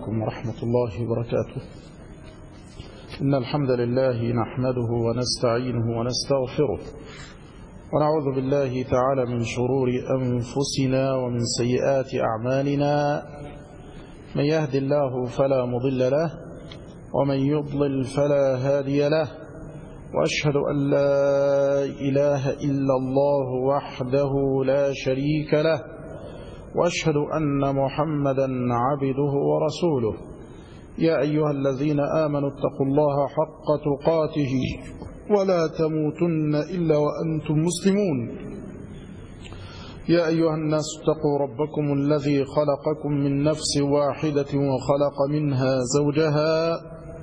عليكم ورحمة الله وبركاته. إن الحمد لله نحمده ونستعينه ونستغفره ونعوذ بالله تعالى من شرور أنفسنا ومن سيئات أعمالنا. من يهد الله فلا مضل له ومن يضلل فلا هادي له، وأشهد أن لا إله إلا الله وحده لا شريك له، وأشهد أن محمدا عبده ورسوله. يا أيها الذين آمنوا اتقوا الله حق تقاته ولا تموتن إلا وأنتم مسلمون. يا أيها الناس اتقوا ربكم الذي خلقكم من نفس واحدة وخلق منها زوجها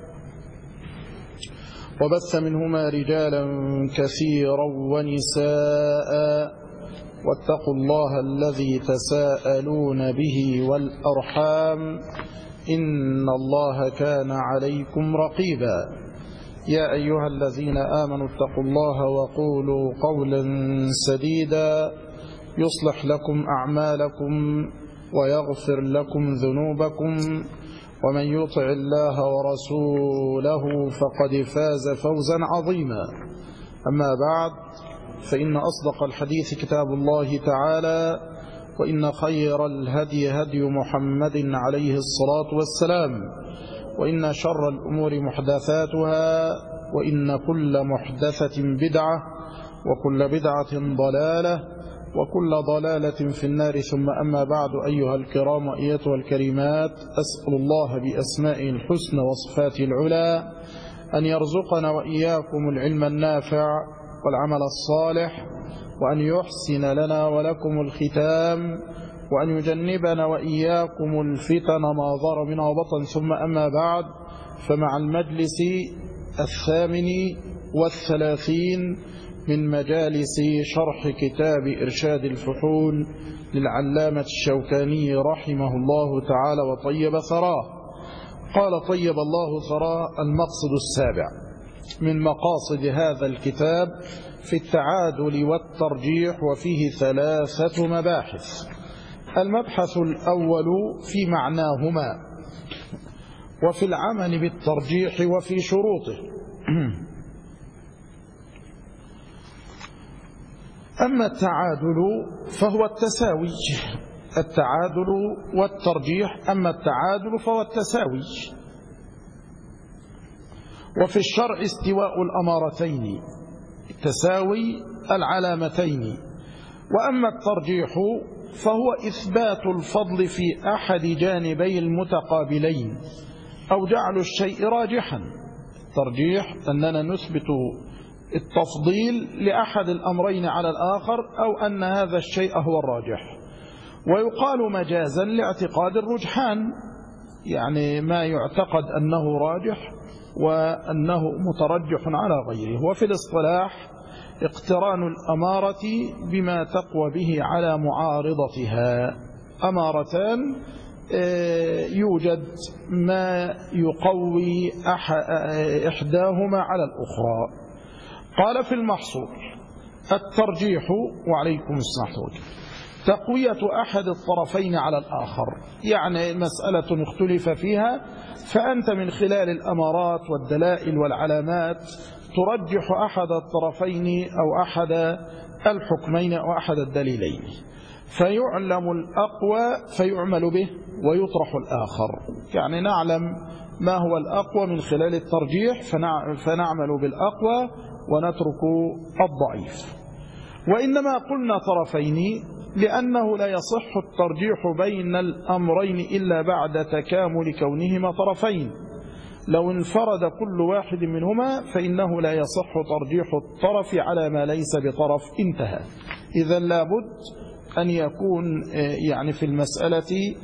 وبث منهما رجالا كثيرا ونساء، واتقوا الله الذي تساءلون به والأرحام إن الله كان عليكم رقيبا. يا أيها الذين آمنوا اتقوا الله وقولوا قولا سديدا يصلح لكم أعمالكم ويغفر لكم ذنوبكم، ومن يطع الله ورسوله فقد فاز فوزا عظيما. أما بعد، فإن أصدق الحديث كتاب الله تعالى، وإن خير الهدي هدي محمد عليه الصلاة والسلام، وإن شر الأمور محدثاتها، وإن كل محدثة بدعة، وكل بدعة ضلالة، وكل ضلالة في النار. ثم أما بعد، أيها الكرام وأيتها الكريمات، أسأل الله بأسمائه الحسنى وصفاته العلى أن يرزقنا وإياكم العلم النافع والعمل الصالح، وأن يحسن لنا ولكم الختام، وأن يجنبنا وإياكم الفتن ما ظهر منها وبطن. ثم أما بعد، فمع المجلس 38 من مجالس شرح كتاب إرشاد الفحول للعلامة الشوكاني رحمه الله تعالى وطيب ثراه. قال طيب الله ثراه: المقصد السابع من مقاصد هذا الكتاب في التعادل والترجيح، وفيه 3 مباحث. المبحث الأول في معناهما وفي العمل بالترجيح وفي شروطه. أما التعادل فهو التساوي، التعادل والترجيح. أما التعادل فهو التساوي. وفي الشرع استواء الأمارتين، تساوي العلامتين. وأما الترجيح فهو إثبات الفضل في أحد جانبي المتقابلين أو جعل الشيء راجحا. الترجيح أننا نثبت التفضيل لأحد الأمرين على الآخر، أو أن هذا الشيء هو الراجح. ويقال مجازا لاعتقاد الرجحان، يعني ما يعتقد أنه راجح وأنه مترجح على غيره. وفي الاصطلاح اقتران الأمارة بما تقوى به على معارضتها. أمارتان يوجد ما يقوي إحداهما على الأخرى. قال في المحصول: الترجيح، وعليكم السلام، تقوية أحد الطرفين على الآخر. يعني مسألة اختلف فيها، فأنت من خلال الأمارات والدلائل والعلامات ترجح أحد الطرفين أو أحد الحكمين أو أحد الدليلين، فيعلم الأقوى فيعمل به ويطرح الآخر. يعني نعلم ما هو الأقوى من خلال الترجيح فنعمل بالأقوى ونترك الضعيف. وإنما قلنا طرفين لأنه لا يصح الترجيح بين الأمرين إلا بعد تكامل كونهما طرفين. لو انفرد كل واحد منهما فإنه لا يصح ترجيح الطرف على ما ليس بطرف. انتهى. إذن لابد أن يكون يعني في المسألة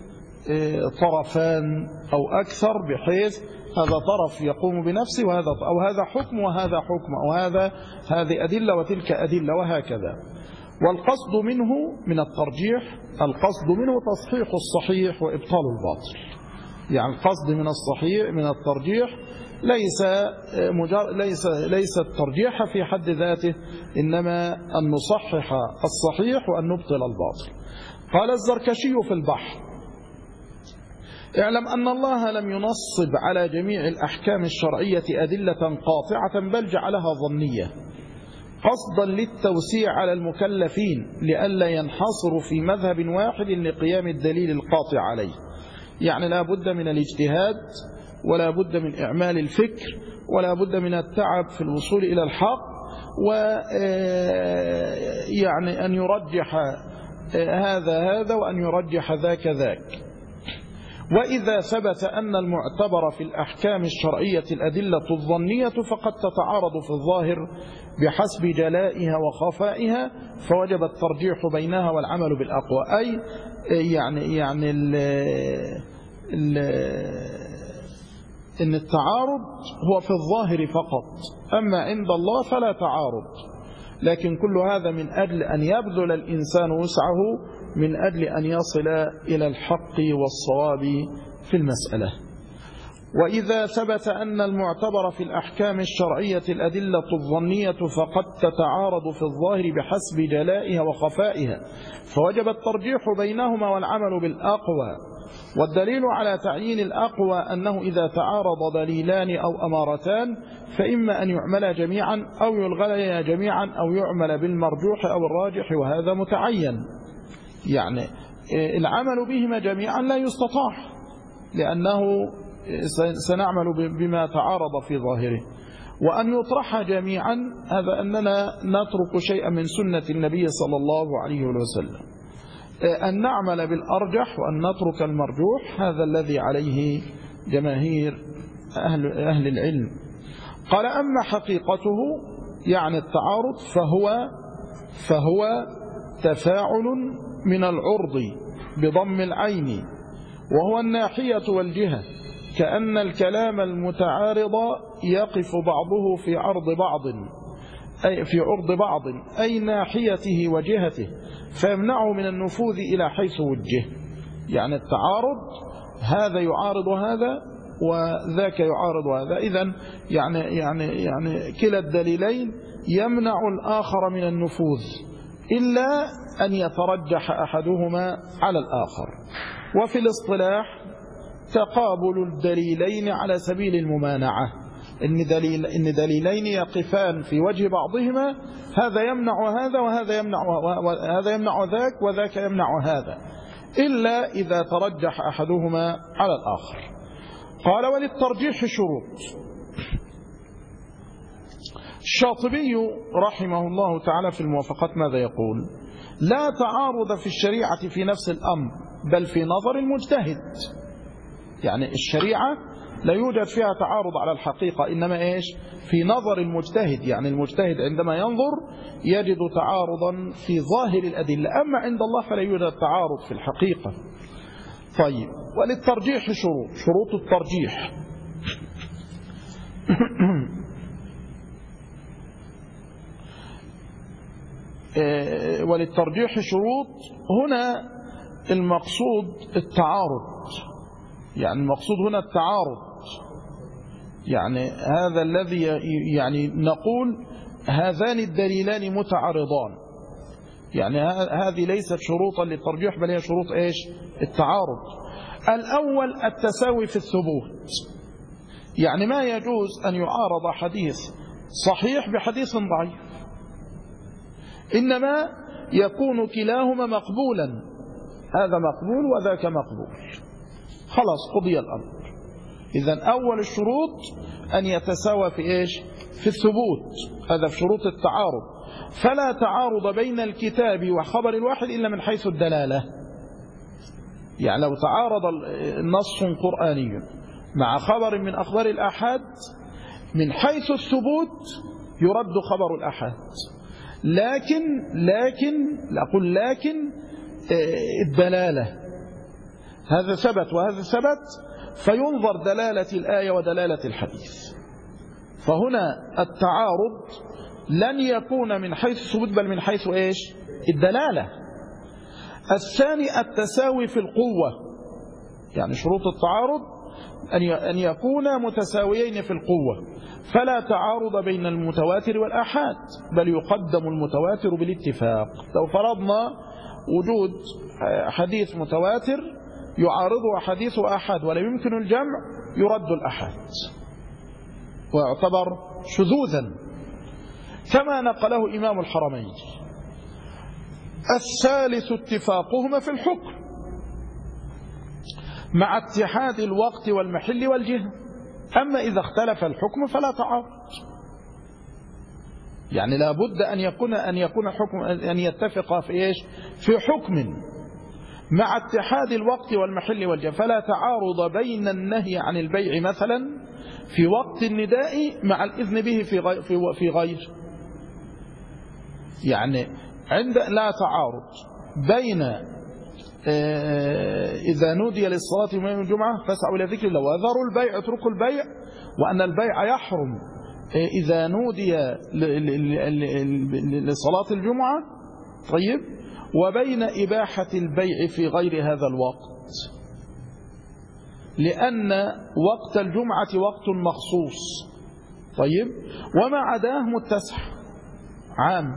طرفان أو أكثر، بحيث هذا طرف يقوم بنفسه وهذا، أو هذا حكم وهذا حكم، أو هذه أدلة وتلك أدلة، وهكذا. والقصد منه من الترجيح، القصد منه تصحيح الصحيح وإبطال الباطل. يعني القصد من الصحيح من الترجيح ليس الترجيح في حد ذاته، إنما أن نصحح الصحيح وأن نبطل الباطل. قال الزركشي في البحر: اعلم أن الله لم ينصب على جميع الأحكام الشرعية أدلة قاطعة، بل جعلها ظنية قصدا للتوسيع على المكلفين لئلا ينحصروا في مذهب واحد لقيام الدليل القاطع عليه. يعني لا بد من الاجتهاد، ولا بد من إعمال الفكر، ولا بد من التعب في الوصول إلى الحق، ويعني أن يرجح هذا وأن يرجح ذاك. وإذا ثبت أن المعتبر في الأحكام الشرعية الأدلة الظنية فقد تتعارض في الظاهر بحسب جلائها وخفائها، فوجب الترجيح بينها والعمل بالأقوى. أي يعني إن التعارض هو في الظاهر فقط، أما عند الله فلا تعارض، لكن كل هذا من أجل أن يبذل الإنسان وسعه من أجل أن يصل إلى الحق والصواب في المسألة. وإذا ثبت أن المعتبر في الأحكام الشرعية الأدلة الظنية فقد تتعارض في الظاهر بحسب جلائها وخفائها، فوجب الترجيح بينهما والعمل بالأقوى. والدليل على تعيين الأقوى أنه إذا تعارض دليلان أو أمارتان فإما أن يعمل جميعا أو يلغي جميعا أو يعمل بالمرجوح أو الراجح، وهذا متعين. يعني العمل بهما جميعا لا يستطاع، لأنه سنعمل بما تعارض في ظاهره. وأن يطرح جميعا هذا أننا نترك شيئا من سنة النبي صلى الله عليه وسلم. أن نعمل بالأرجح وأن نترك المرجوح هذا الذي عليه جماهير أهل العلم. قال أما حقيقته يعني التعارض فهو تفاعل من العرض بضم العين، وهو الناحية والجهة، كأن الكلام المتعارض يقف بعضه في عرض بعض أي ناحيته وجهته، فيمنعه من النفوذ إلى حيث وجه. يعني التعارض هذا يعارض هذا وذاك يعارض هذا، إذن يعني كلا الدليلين يمنع الآخر من النفوذ إلا أن يترجح أحدهما على الآخر. وفي الاصطلاح تقابل الدليلين على سبيل الممانعة، إن دليلين يقفان في وجه بعضهما، هذا يمنع هذا وهذا يمنع ذاك وذاك يمنع هذا، إلا إذا ترجح أحدهما على الآخر. قال وللترجيح شروط. الشاطبي رحمه الله تعالى في الموافقات ماذا يقول؟ لا تعارض في الشريعة في نفس الأمر بل في نظر المجتهد. يعني الشريعة لا يوجد فيها تعارض على الحقيقة، إنما إيش؟ في نظر المجتهد. يعني المجتهد عندما ينظر يجد تعارضا في ظاهر الأدلة، أما عند الله فلا يوجد تعارض في الحقيقة. طيب، وللترجيح شروط الترجيح. وللترجيح شروط، هنا المقصود التعارض، يعني المقصود هنا التعارض، يعني هذا الذي يعني نقول هذان الدليلان متعارضان، يعني هذه ليست شروطا للترجيح بل هي شروط ايش؟ التعارض. الأول التساوي في الثبوت، يعني ما يجوز أن يعارض حديث صحيح بحديث ضعيف، إنما يكون كلاهما مقبولا، هذا مقبول وذاك مقبول، خلاص قضي الأمر. إذن أول الشروط أن يتساوى في إيش؟ في الثبوت، هذا في شروط التعارض. فلا تعارض بين الكتاب وخبر الواحد إلا من حيث الدلالة. يعني لو تعارض نص قرآني مع خبر من أخبار الآحاد من حيث الثبوت يرد خبر الآحاد، لكن الدلالة هذا ثبت وهذا ثبت، فينظر دلالة الآية ودلالة الحديث. فهنا التعارض لن يكون من حيث الثبوت بل من حيث إيش؟ الدلالة. الثاني التساوي في القوة، يعني شروط التعارض أن يكونا متساويين في القوة، فلا تعارض بين المتواتر والآحاد بل يقدم المتواتر بالاتفاق. لو فرضنا وجود حديث متواتر يعارض حديث أحد ولا يمكن الجمع يرد الأحد ويعتبر شذوذا، كما نقله إمام الحرمين. الثالث اتفاقهما في الحكم مع اتحاد الوقت والمحل والجهة. أما إذا اختلف الحكم فلا تعارض، يعني لا بد أن يكون حكم أن يتفق في إيش؟ في حكم مع اتحاد الوقت والمحل والجهة. فلا تعارض بين النهي عن البيع مثلا في وقت النداء مع الإذن به في غير، يعني لا تعارض بين إذا نودي للصلاة يوم الجمعة فاسعوا إلى ذكر الله وذروا البيع اتركوا البيع، وأن البيع يحرم إذا نودي لصلاة الجمعة، طيب، وبين إباحة البيع في غير هذا الوقت، لأن وقت الجمعة وقت مخصوص، طيب، وما عداه متسع عام.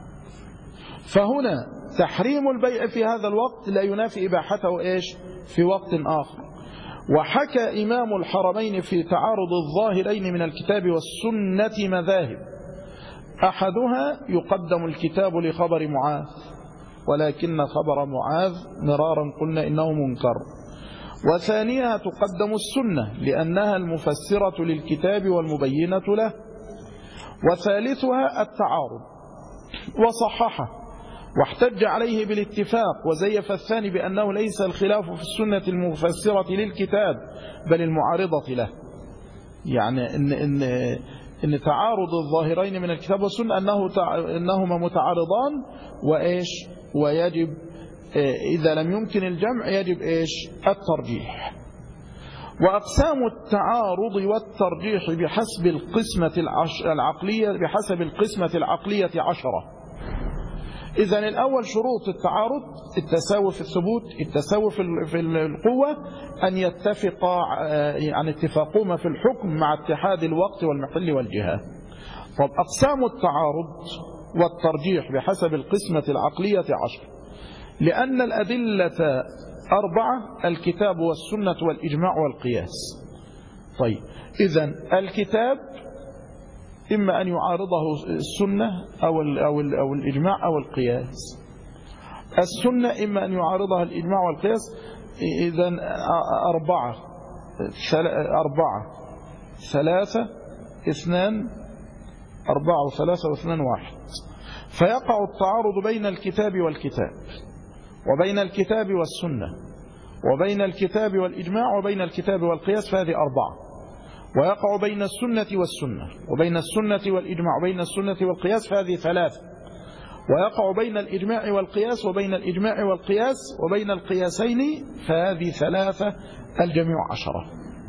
فهنا تحريم البيع في هذا الوقت لا ينافي إباحته إيش في وقت آخر. وحكى إمام الحرمين في تعارض الظاهرين من الكتاب والسنة مذاهب، أحدها يقدم الكتاب لخبر معاذ، ولكن خبر معاذ مرارا قلنا إنه منكر. وثانيها تقدم السنة لأنها المفسرة للكتاب والمبينة له. وثالثها التعارض وصححه واحتج عليه بالاتفاق، وزيف الثاني بأنه ليس الخلاف في السنة المفسرة للكتاب بل المعارضة له، يعني إن تعارض الظاهرين من الكتاب والسنة أنهما متعارضان، وإيش، ويجب إذا لم يمكن الجمع يجب إيش الترجيح. وأقسام التعارض والترجيح بحسب القسمة العقلية 10. إذن الأول شروط التعارض: التساوي في الثبوت، التساوي في القوة، أن يتفقا عن اتفاقهما في الحكم مع اتحاد الوقت والمحل والجهة. طب أقسام التعارض والترجيح بحسب القسمة العقلية 10، لأن الأدلة 4: الكتاب والسنة والإجماع والقياس. طيب، إذن الكتاب إما أن يعارضه السنة أو الإجماع أو القياس. السنة إما أن يعارضها الإجماع والقياس. إذن 4 3 2 4 و3 و2 1. فيقع التعارض بين الكتاب والكتاب، وبين الكتاب والسنة، وبين الكتاب والإجماع، وبين الكتاب والقياس، فهذه 4. ويقع بين السنة والسنة، وبين السنة والإجماع، وبين السنة والقياس، فهذه 3. ويقع بين الإجماع والقياس، وبين الإجماع والقياس، وبين القياسين، فهذه 3، الجميع 10.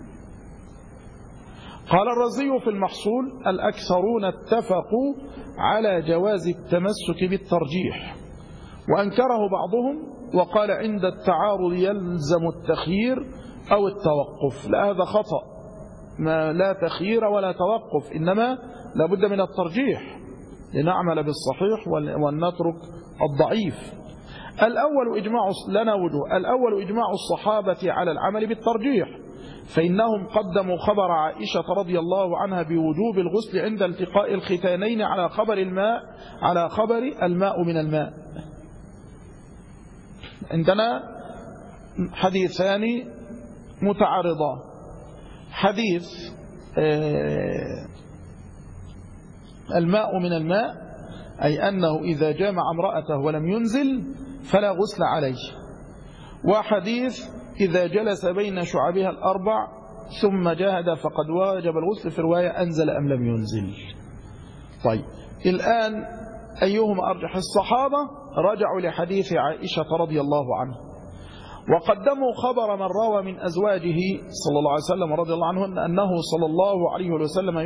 قال الرازي في المحصول: الأكثرون اتفقوا على جواز التمسك بالترجيح، وأنكره بعضهم وقال عند التعارض يلزم التخيير أو التوقف. لا، هذا خطأ، ما لا تخيير ولا توقف، إنما لابد من الترجيح لنعمل بالصحيح ونترك الضعيف. الأول إجماع لنا وجوه: الأول إجماع الصحابة على العمل بالترجيح، فإنهم قدموا خبر عائشة رضي الله عنها بوجوب الغسل عند التقاء الختانين على خبر الماء من الماء. عندنا حديثان متعارضان: حديث الماء من الماء، أي أنه إذا جامع امرأته ولم ينزل فلا غسل عليه، وحديث إذا جلس بين شعبها الأربع ثم جاهد فقد واجب الغسل، في رواية أنزل أم لم ينزل. طيب، الآن أيهما أرجح؟ الصحابة رجعوا لحديث عائشة رضي الله عنها، وقدموا خبر من روى من أزواجه صلى الله عليه وسلم رضي الله عنه أنه صلى الله عليه وسلم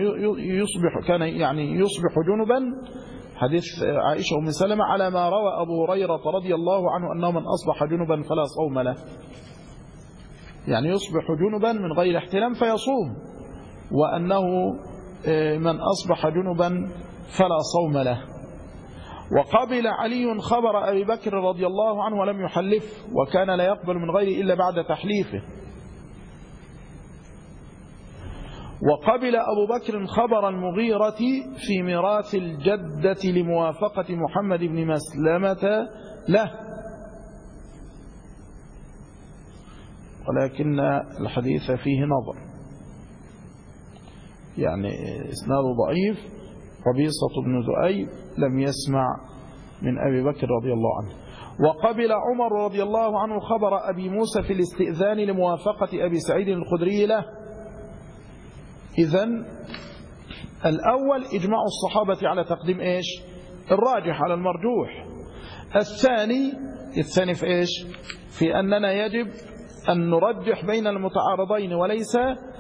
يصبح جنبا، حديث عائشة أم سلمة، على ما روى أبو هريرة رضي الله عنه أنه من أصبح جنبا فلا صوم له، يعني يصبح جنبا من غير احتلام فيصوم، وأنه من أصبح جنبا فلا صوم له. وقبل علي خبر أبي بكر رضي الله عنه ولم يحلف، وكان لا يقبل من غيره إلا بعد تحليفه. وقبل أبو بكر خبر المغيرة في ميراث الجدة لموافقة محمد بن مسلمة له، ولكن الحديث فيه نظر، يعني إسناد ضعيف. قبيصة بن ذؤيب لم يسمع من أبي بكر رضي الله عنه. وقبل عمر رضي الله عنه خبر أبي موسى في الاستئذان لموافقة أبي سعيد الخدري له. إذن الأول إجماع الصحابة على تقديم إيش؟ الراجح على المرجوح. الثاني في إيش؟ في أننا يجب أن نرجح بين المتعارضين، وليس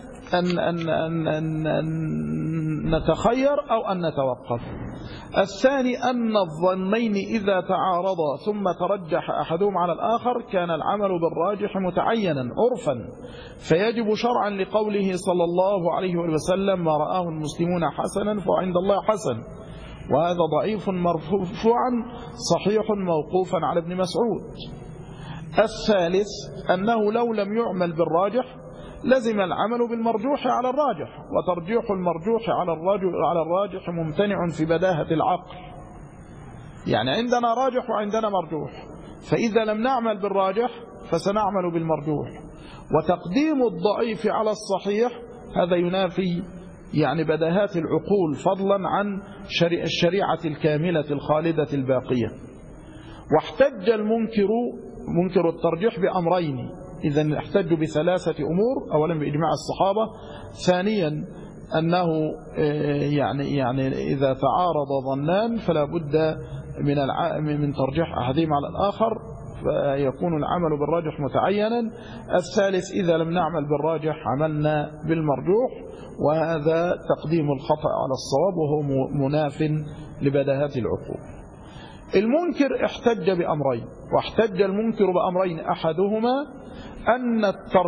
أن نتخير أو أن نتوقف. الثاني أن الظنين إذا تعارضا ثم ترجح أحدهم على الآخر كان العمل بالراجح متعينا عرفا، فيجب شرعا لقوله صلى الله عليه وسلم: ما رآه المسلمون حسنا فعند الله حسن. وهذا ضعيف مرفوعا صحيح موقوفا على ابن مسعود. الثالث أنه لو لم يعمل بالراجح لزم العمل بالمرجوح على الراجح، وترجيح المرجوح على الراجح ممتنع في بداهة العقل. يعني عندنا راجح وعندنا مرجوح، فإذا لم نعمل بالراجح فسنعمل بالمرجوح. وتقديم الضعيف على الصحيح هذا ينافي يعني بداهات العقول، فضلا عن الشريعة الكاملة الخالدة الباقية. واحتج منكر الترجيح بأمرين، إذن احتجوا بثلاثة أمور: أولا بإجماع الصحابة، ثانيا أنه يعني إذا تعارض ظنان فلا بد من ترجيح أحدهما على الآخر فيكون العمل بالراجح متعينا. الثالث إذا لم نعمل بالراجح عملنا بالمرجوح، وهذا تقديم الخطأ على الصواب وهو مناف لبداهات العقول. المنكر احتج بأمرين، واحتج المنكر بأمرين: أحدهما أن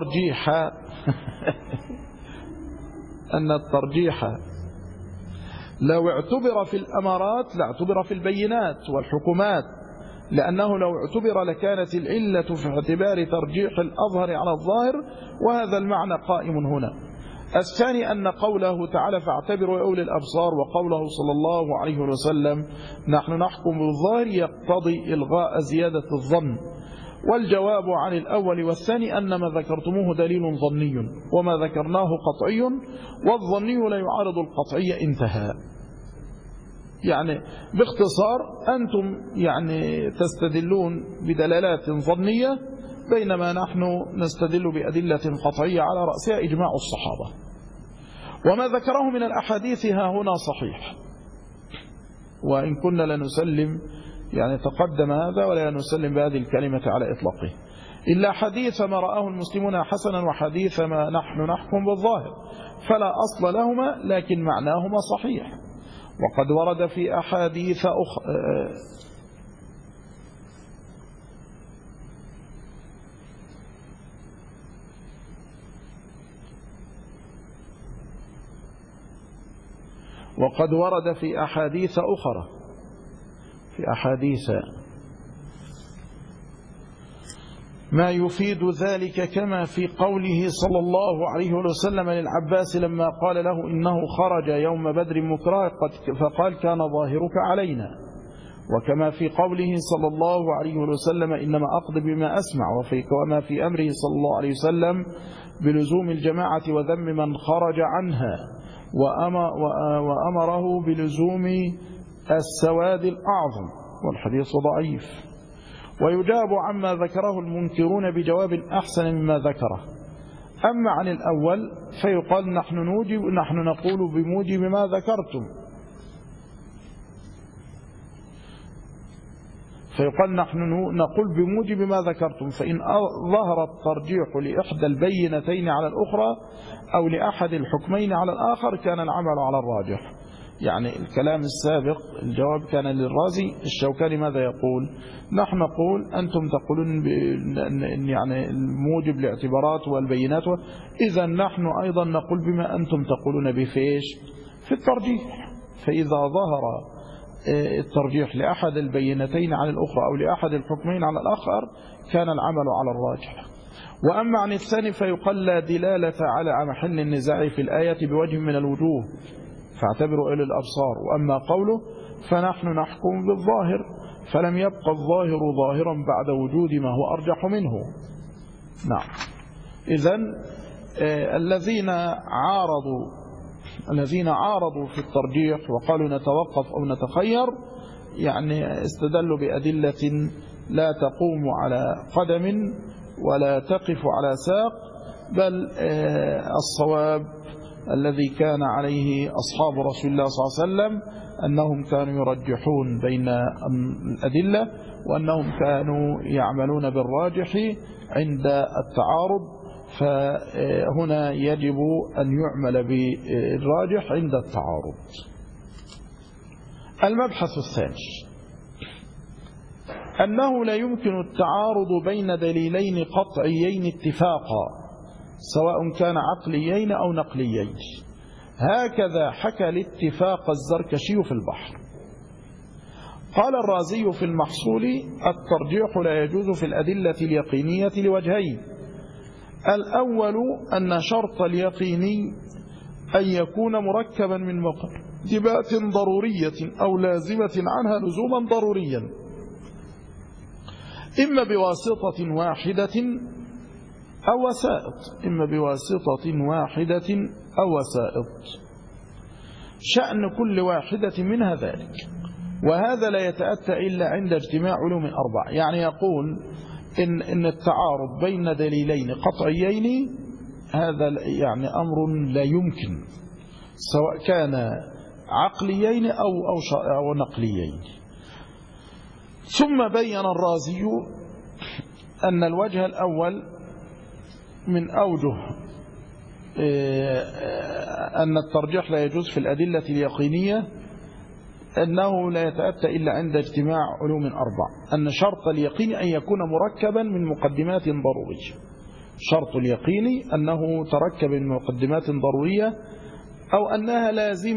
الترجيح لو اعتبر في الأمارات لاعتبر في البينات والحكومات، لأنه لو اعتبر لكانت العلة في اعتبار ترجيح الأظهر على الظاهر، وهذا المعنى قائم هنا. الثاني أن قوله تعالى: فاعتبروا يا أولي الأبصار، وقوله صلى الله عليه وسلم: نحن نحكم بالظاهر، يقتضي إلغاء زيادة الظن. والجواب عن الأول والثاني أن ما ذكرتموه دليل ظني، وما ذكرناه قطعي، والظني لا يعارض القطعي. انتهى. يعني باختصار أنتم يعني تستدلون بدلالات ظنية، بينما نحن نستدل بأدلة قطعية على رأسها إجماع الصحابة. وما ذكره من الأحاديث ها هنا صحيح، وإن كنا لنسلم يعني تقدم هذا ولا نسلم بهذه الكلمة على إطلاقه، إلا حديث ما رآه المسلمون حسنا وحديث ما نحن نحكم بالظاهر، فلا أصل لهما لكن معناهما صحيح. وقد ورد في أحاديث أخرى في أحاديث ما يفيد ذلك، كما في قوله صلى الله عليه وسلم للعباس لما قال له إنه خرج يوم بدر مكره فقال: كان ظاهرك علينا. وكما في قوله صلى الله عليه وسلم: إنما أقضي بما أسمع. وما في أمره صلى الله عليه وسلم بلزوم الجماعة وذم من خرج عنها، وأمره بلزوم السواد الأعظم، والحديث ضعيف. ويجاب عما ذكره المنكرون بجواب أحسن مما ذكره. أما عن الأول فيقال نحن نقول بموجب ما ذكرتم، فإن ظهر الترجيح لإحدى البينتين على الأخرى أو لأحد الحكمين على الآخر كان العمل على الراجح. يعني الكلام السابق الجواب كان للرازي. الشوكاني ماذا يقول؟ نحن نقول أنتم تقولون يعني الموجب لاعتبارات والبينات، إذا نحن أيضا نقول بما أنتم تقولون بفيش في الترجيح. فإذا ظهر الترجيح لأحد البينتين على الأخرى أو لأحد الحكمين على الآخر كان العمل على الراجح. وأما عن الثاني فيقال لا دلالة على محل النزاع في الآية بوجه من الوجوه فاعتبروا إلى الأبصار. وأما قوله فنحن نحكم بالظاهر فلم يبقى الظاهر ظاهرا بعد وجود ما هو أرجح منه. نعم. إذن الذين عارضوا في الترجيح وقالوا نتوقف أو نتخير يعني استدلوا بأدلة لا تقوم على قدم ولا تقف على ساق، بل الصواب الذي كان عليه أصحاب رسول الله صلى الله عليه وسلم أنهم كانوا يرجحون بين الأدلة وأنهم كانوا يعملون بالراجح عند التعارض، فهنا يجب أن يعمل بالراجح عند التعارض. المبحث الثاني أنه لا يمكن التعارض بين دليلين قطعيين اتفاقا سواء كان عقليين أو نقليين، هكذا حكى الاتفاق الزركشي في البحر. قال الرازي في المحصول الترجيح لا يجوز في الأدلة اليقينية لوجهين: الأول أن شرط اليقيني أن يكون مركبا من مقدمات ضرورية أو لازمة عنها لزوما ضروريا، إما بواسطة واحدة أو وسائط، أو وسائط، شأن كل واحدة منها ذلك، وهذا لا يتأتى إلا عند اجتماع علوم أربع. يعني يقول إن التعارض بين دليلين قطعيين هذا يعني أمر لا يمكن، سواء كان عقليين أو نقليين. ثم بين الرازي أن الوجه الأول من أوجه أن الترجيح لا يجوز في الأدلة اليقينية أنه لا يتأتى إلا عند اجتماع علوم أربع: أن شرط اليقين أن يكون مركبا من مقدمات ضرورية، شرط اليقين أنه تركب من مقدمات ضرورية أو أنها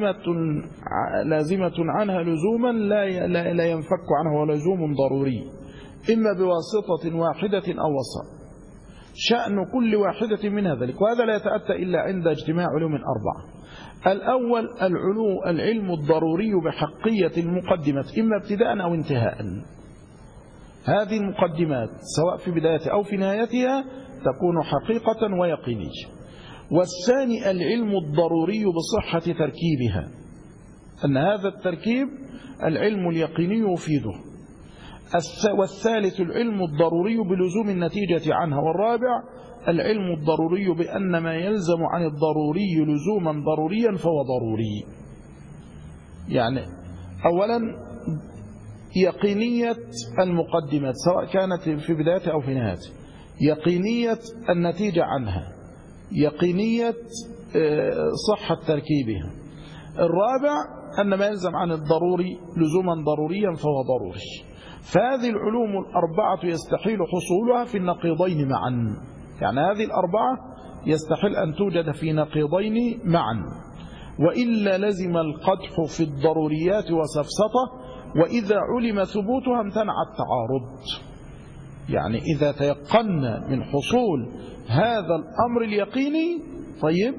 لازمة عنها لزوما لا ينفك عنه لزوم ضروري، إما بواسطة واحدة أو وسط، شأن كل واحدة من ذلك، وهذا لا يتأتى إلا عند اجتماع علوم أربعة. الأول العلم الضروري بحقية المقدمة إما ابتداء أو انتهاء. هذه المقدمات سواء في بدايتها أو في نهايتها تكون حقيقة ويقينية. والثاني العلم الضروري بصحة تركيبها، أن هذا التركيب العلم اليقيني يفيده. والثالث العلم الضروري بلزوم النتيجة عنها. والرابع العلم الضروري بأن ما يلزم عن الضروري لزوما ضروريا فهو ضروري. يعني أولا يقينية المقدمات سواء كانت في بدايتها أو في نهايتها، يقينية النتيجة عنها، يقينية صحة تركيبها. الرابع أن ما يلزم عن الضروري لزوما ضروريا فهو ضروري. فهذه العلوم الأربعة يستحيل حصولها في النقيضين معا، يعني هذه الأربعة يستحيل أن توجد في نقيضين معا، وإلا لزم القدح في الضروريات وسفسطة، وإذا علم ثبوتها امتنع التعارض. يعني إذا تيقنا من حصول هذا الأمر اليقيني طيب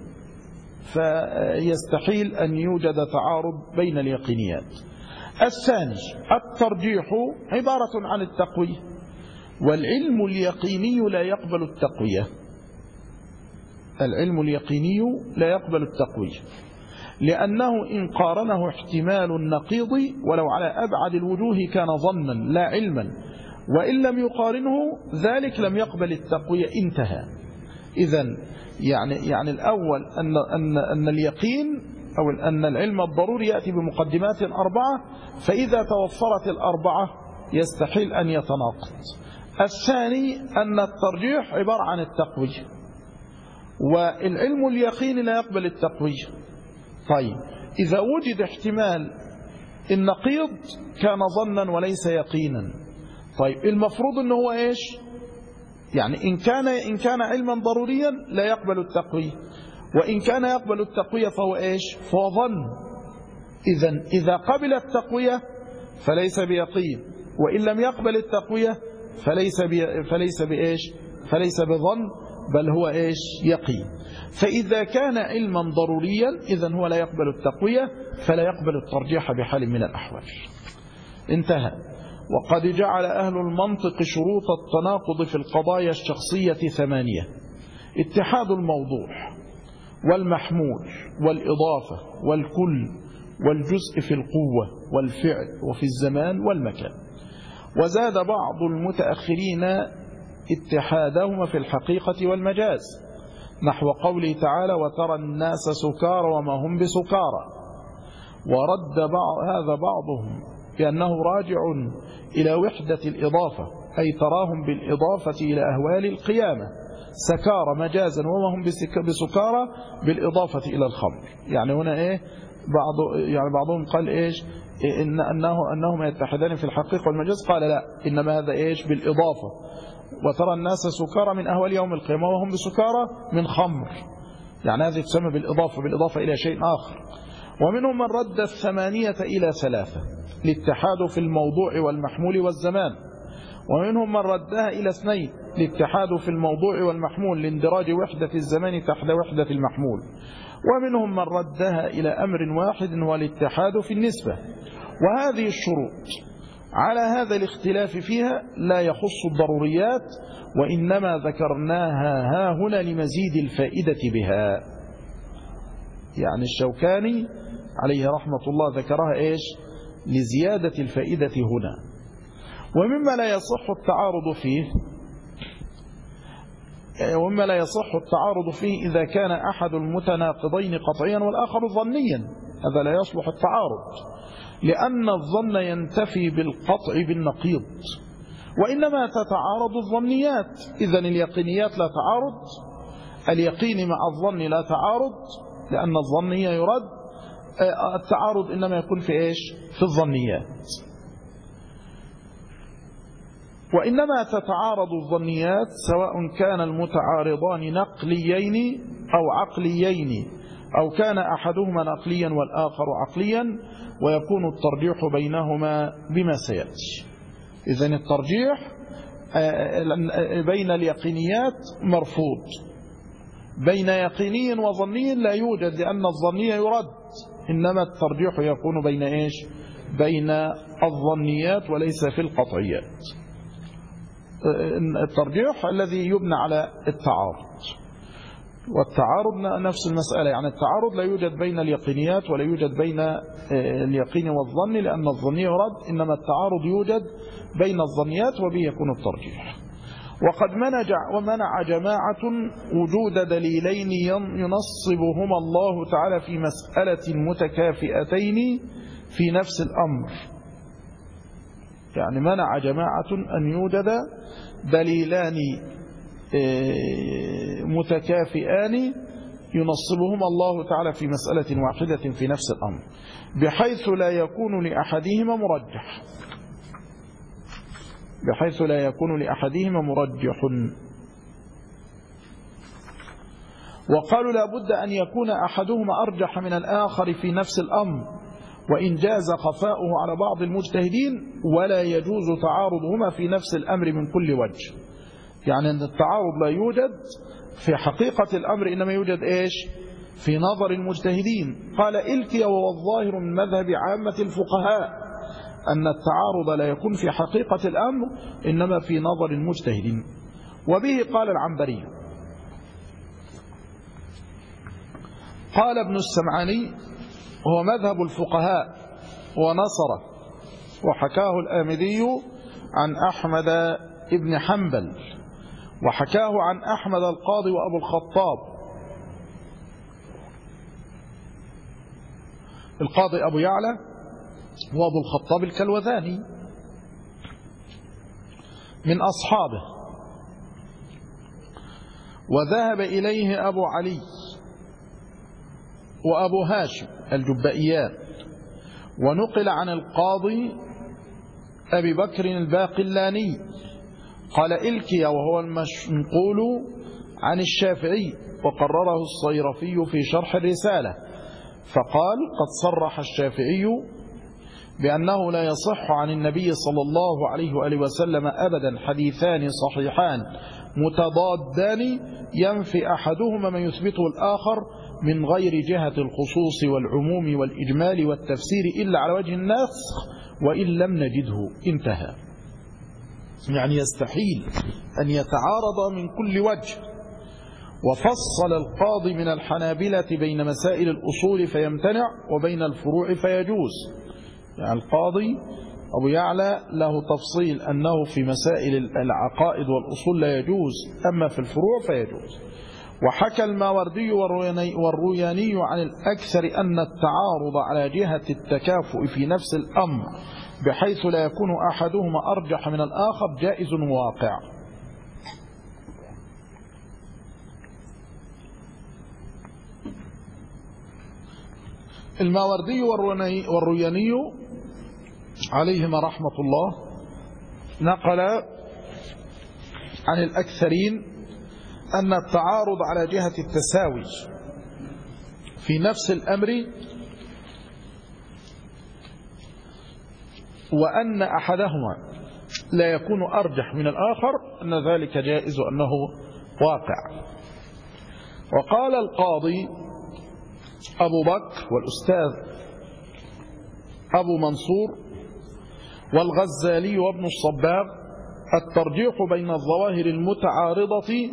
فيستحيل أن يوجد تعارض بين اليقينيات. الثاني الترجيح عبارة عن التقوية، والعلم اليقيني لا يقبل التقوية. العلم اليقيني لا يقبل التقوية لأنه إن قارنه احتمال النقيض ولو على أبعد الوجوه كان ظنا لا علما، وإن لم يقارنه ذلك لم يقبل التقوية. انتهى. إذن يعني الأول أن اليقين أو أن العلم الضروري يأتي بمقدمات أربعة، فإذا توفرت الأربعة يستحيل أن يتناقض. الثاني أن الترجيح عبارة عن التقوية، والعلم اليقين لا يقبل التقوية. طيب إذا وجد احتمال النقيض كان ظنا وليس يقينا. طيب المفروض أنه هو إيش؟ يعني إن كان علما ضروريا لا يقبل التقوية، وإن كان يقبل التقوية فهو إيش؟ فهو ظن. إذا قبل التقوية فليس بيقين، وإن لم يقبل التقوية فليس بظن، بل هو يقين. فإذا كان علما ضروريا إذن هو لا يقبل التقوية، فلا يقبل الترجيح بحال من الأحوال. انتهى. وقد جعل أهل المنطق شروط التناقض في القضايا الشخصية 8: اتحاد الموضوع والمحمول والإضافة والكل والجزء في القوة والفعل وفي الزمان والمكان. وزاد بعض المتأخرين اتحادهما في الحقيقة والمجاز، نحو قوله تعالى: وترى الناس سكارى وما هم بسكارى. ورد هذا بعضهم بأنه راجع إلى وحدة الإضافة، أي تراهم بالإضافة إلى أهوال القيامة، سكارى مجازا وما هم بسكارى بالإضافة إلى الخمر. يعني هنا بعضهم قال أنهما يتحدان في الحقيقة والمجاز، قال لا، إنما هذا بالإضافة. وترى الناس سكارى من أهوال يوم القيامة وهم بسكارى من خمر، يعني هذه تسمى بالإضافة إلى شيء آخر. ومنهم من رد 8 إلى 3 للاتحاد في الموضوع والمحمول والزمان. ومنهم من ردها إلى 2 للاتحاد في الموضوع والمحمول لاندراج وحدة الزمان تحت وحدة المحمول. ومنهم من ردها إلى أمر واحد هو الاتحاد في النسبة. وهذه الشروط على هذا الاختلاف فيها لا يخص الضروريات، وإنما ذكرناها هنا لمزيد الفائدة بها. يعني الشوكاني عليه رحمة الله ذكرها لزيادة الفائدة هنا. ومما لا يصح التعارض فيه إذا كان أحد المتناقضين قطعيا والآخر ظنيا، هذا لا يصلح التعارض، لأن الظن ينتفي بالقطع بالنقيض، وإنما تتعارض الظنيات. إذن اليقينيات لا تعارض، اليقين مع الظن لا تعارض، لأن الظنية يرد، التعارض إنما يكون في في الظنيات. وإنما تتعارض الظنيات سواء كان المتعارضان نقليين أو عقليين، أو كان أحدهما نقليا والآخر عقليا، ويكون الترجيح بينهما بما سيأتي. إذن الترجيح بين اليقينيات مرفوض، بين يقيني وظني لا يوجد، لأن الظني يرد، إنما الترجيح يكون بين بين الظنيات وليس في القطعيات. الترجيح الذي يبنى على التعارض، والتعارض نفس المسألة، يعني التعارض لا يوجد بين اليقينيات ولا يوجد بين اليقين والظن، لأن الظني يرد، إنما التعارض يوجد بين الظنيات وبه يكون الترجيح. وقد منع جماعة وجود دليلين ينصبهما الله تعالى في مسألة متكافئتين في نفس الأمر. يعني منع جماعة أن يوجد دليلان متكافئان ينصبهما الله تعالى في مسألة واحدة في نفس الأمر، بحيث لا يكون لأحدهما مرجح. وقالوا لا بد أن يكون أحدهما أرجح من الآخر في نفس الأمر، وإن جاز خفاؤه على بعض المجتهدين، ولا يجوز تعارضهما في نفس الأمر من كل وجه. يعني أن التعارض لا يوجد في حقيقة الأمر، إنما يوجد في نظر المجتهدين. قال إلكي وهو الظاهر من مذهب عامة الفقهاء أن التعارض لا يكون في حقيقة الأمر، إنما في نظر المجتهدين. وبه قال العنبري. قال ابن السمعاني وهو مذهب الفقهاء ونصره، وحكاه الآمدي عن أحمد ابن حنبل، وحكاه عن أحمد القاضي وأبو الخطاب. القاضي أبو يعلى وأبو الخطاب الكلوذاني من أصحابه. وذهب إليه أبو علي وأبو هاشم الجبائيان. ونقل عن القاضي أبي بكر الباقلاني قال إلكي، وهو المنقول عن الشافعي، وقرره الصيرفي في شرح الرسالة. فقال قد صرح الشافعي بأنه لا يصح عن النبي صلى الله عليه وآله وسلم أبدا حديثان صحيحان متضادان ينفي أحدهما ما يثبته الآخر من غير جهة الخصوص والعموم والإجمال والتفسير إلا على وجه النسخ وإن لم نجده. انتهى. يعني يستحيل أن يتعارض من كل وجه. وفصل القاضي من الحنابلة بين مسائل الأصول فيمتنع وبين الفروع فيجوز. يعني القاضي أبو يعلى له تفصيل أنه في مسائل العقائد والأصول لا يجوز، أما في الفروع فيجوز. وحكى الماوردي والروياني عن الأكثر أن التعارض على جهة التكافؤ في نفس الأمر بحيث لا يكون أحدهما أرجح من الآخر جائز واقع. الماوردي والروياني عليهما رحمة الله نقل عن الأكثرين أن التعارض على جهة التساوي في نفس الأمر وأن أحدهما لا يكون أرجح من الآخر أن ذلك جائز وأنه واقع. وقال القاضي أبو بكر والأستاذ أبو منصور والغزالي وابن الصباغ الترجيح بين الظواهر المتعارضة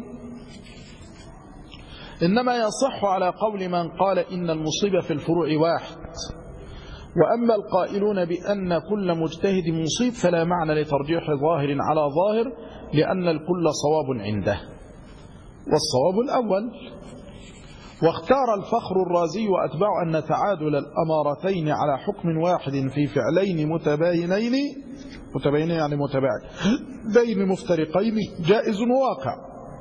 إنما يصح على قول من قال إن المصيبة في الفروع واحد، وأما القائلون بأن كل مجتهد مصيب فلا معنى لترجيح ظاهر على ظاهر لأن الكل صواب عنده، والصواب الأول. واختار الفخر الرازي وأتباع أن تعادل الأمارتين على حكم واحد في فعلين متباينين يعني متباين مفترقين جائز واقع،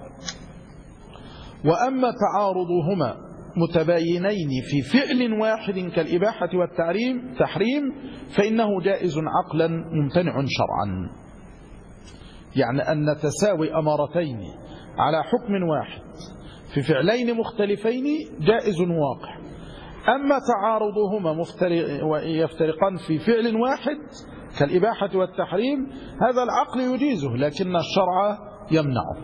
وأما تعارضهما متباينين في فعل واحد كالإباحة والتحريم فإنه جائز عقلا ممتنع شرعا. يعني أن تساوي أمارتين على حكم واحد في فعلين مختلفين جائز واقع، أما تعارضهما يفترقان في فعل واحد كالإباحة والتحريم هذا العقل يجيزه لكن الشرع يمنعه.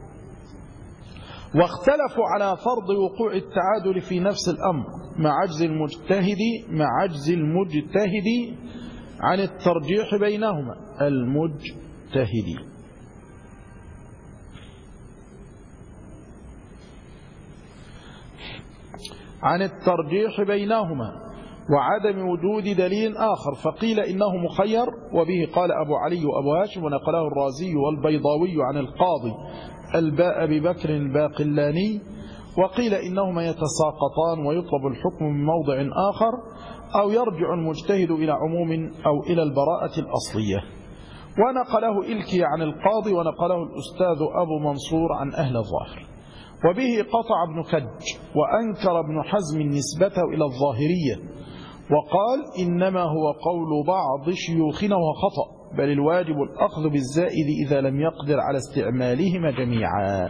واختلفوا على فرض وقوع التعادل في نفس الأمر مع عجز المجتهد عن الترجيح بينهما. عن الترجيح بينهما وعدم وجود دليل آخر، فقيل إنه مخير، وبه قال أبو علي وأبو هاشم ونقله الرازي والبيضاوي عن القاضي أبي بكر الباقلاني، وقيل إنهما يتساقطان ويطلب الحكم من موضع آخر أو يرجع المجتهد إلى عموم أو إلى البراءة الأصلية. ونقله إلكي عن القاضي ونقله الأستاذ أبو منصور عن أهل الظاهر. وبه قطع ابن كج وأنكر ابن حزم نسبته إلى الظاهرية وقال إنما هو قول بعض شيوخنا وخطأ، بل الواجب الأخذ بالزائد إذا لم يقدر على استعمالهما جميعا.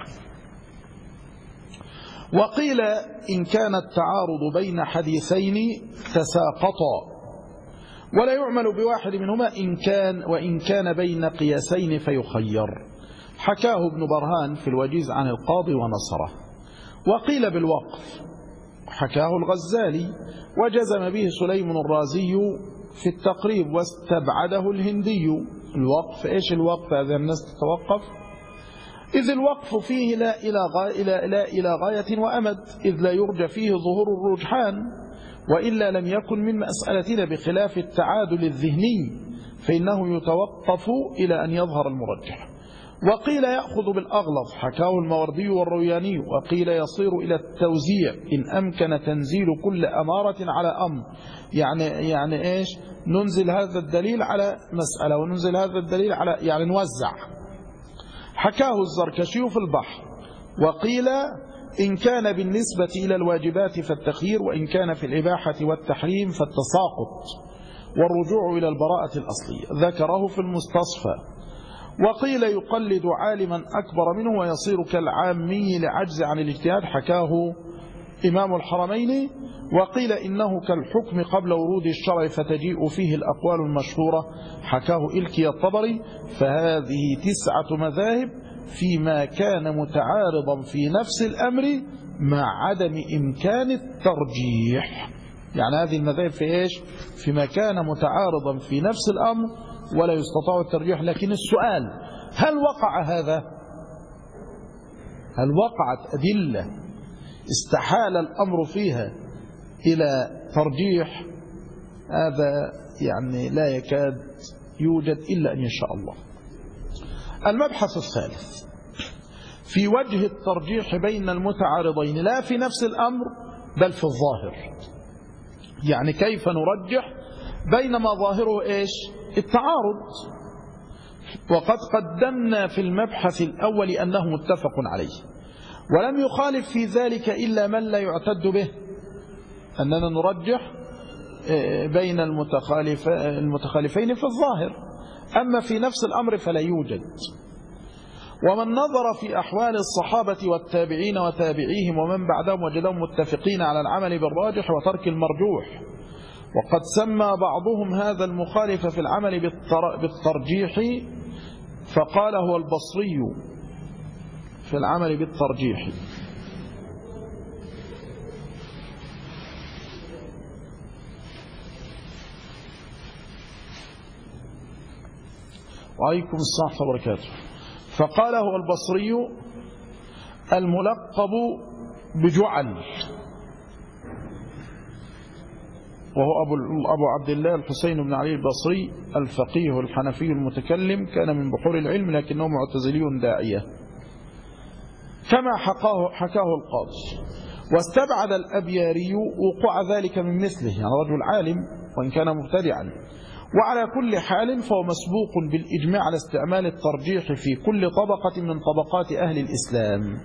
وقيل إن كان التعارض بين حديثين تساقطا ولا يعمل بواحد منهما وإن كان بين قياسين فيخير، حكاه ابن برهان في الوجيز عن القاضي ونصره. وقيل بالوقف، حكاه الغزالي وجزم به سليم الرازي في التقريب واستبعده الهندي. الوقف إيش الوقف؟ هذا الناس تتوقف، إذ الوقف فيه لا إلى غاية وأمد، إذ لا يرجى فيه ظهور الرجحان، وإلا لم يكن من مسألتنا بخلاف التعادل الذهني فإنه يتوقف إلى أن يظهر المرجح. وقيل يأخذ بالأغلظ، حكاه الماوردي والروياني. وقيل يصير إلى التوزيع إن أمكن تنزيل كل أمارة على أمر، يعني إيش؟ ننزل هذا الدليل على مسألة وننزل هذا الدليل على، يعني نوزع. حكاه الزركشي في البحر. وقيل إن كان بالنسبة إلى الواجبات فالتخيير، وإن كان في الإباحة والتحريم فالتساقط والرجوع إلى البراءة الأصلية، ذكره في المستصفى. وقيل يقلد عالما أكبر منه ويصير كالعامي لعجز عن الاجتهاد، حكاه إمام الحرمين. وقيل إنه كالحكم قبل ورود الشرع فتجيء فيه الأقوال المشهورة حكاه إلكي الطبري. فهذه 9 مذاهب فيما كان متعارضا في نفس الأمر مع عدم إمكان الترجيح. يعني هذه المذاهب في إيش؟ فيما كان متعارضا في نفس الأمر ولا يستطاع الترجيح. لكن السؤال، هل وقع هذا؟ هل وقعت أدلة استحال الأمر فيها إلى ترجيح؟ هذا يعني لا يكاد يوجد إلا أن يشاء الله. المبحث الثالث في وجه الترجيح بين المتعارضين لا في نفس الأمر بل في الظاهر. يعني كيف نرجح بينما ظاهره إيش؟ التعارض. وقد قدمنا في المبحث الأول أنه متفق عليه، ولم يخالف في ذلك إلا من لا يعتد به، أننا نرجح بين المتخالفين في الظاهر، أما في نفس الأمر فلا يوجد. ومن نظر في أحوال الصحابة والتابعين وتابعيهم ومن بعدهم وجدهم متفقين على العمل بالراجح وترك المرجوح. وقد سمى بعضهم هذا المخالف في العمل بالترجيح فقال هو البصري في العمل بالترجيح. وعليكم السلام وبركاته. فقال هو البصري الملقب بجعل، وهو أبو عبد الله الحسين بن علي البصري الفقيه الحنفي المتكلم، كان من بحور العلم لكنه معتزلي داعية كما حكاه القاضي. واستبعد الأبياري وقوع ذلك من مثله، يعني رجل عالم وإن كان مبتدعا. وعلى كل حال فهو مسبوق بالإجماع على استعمال الترجيح في كل طبقة من طبقات أهل الإسلام.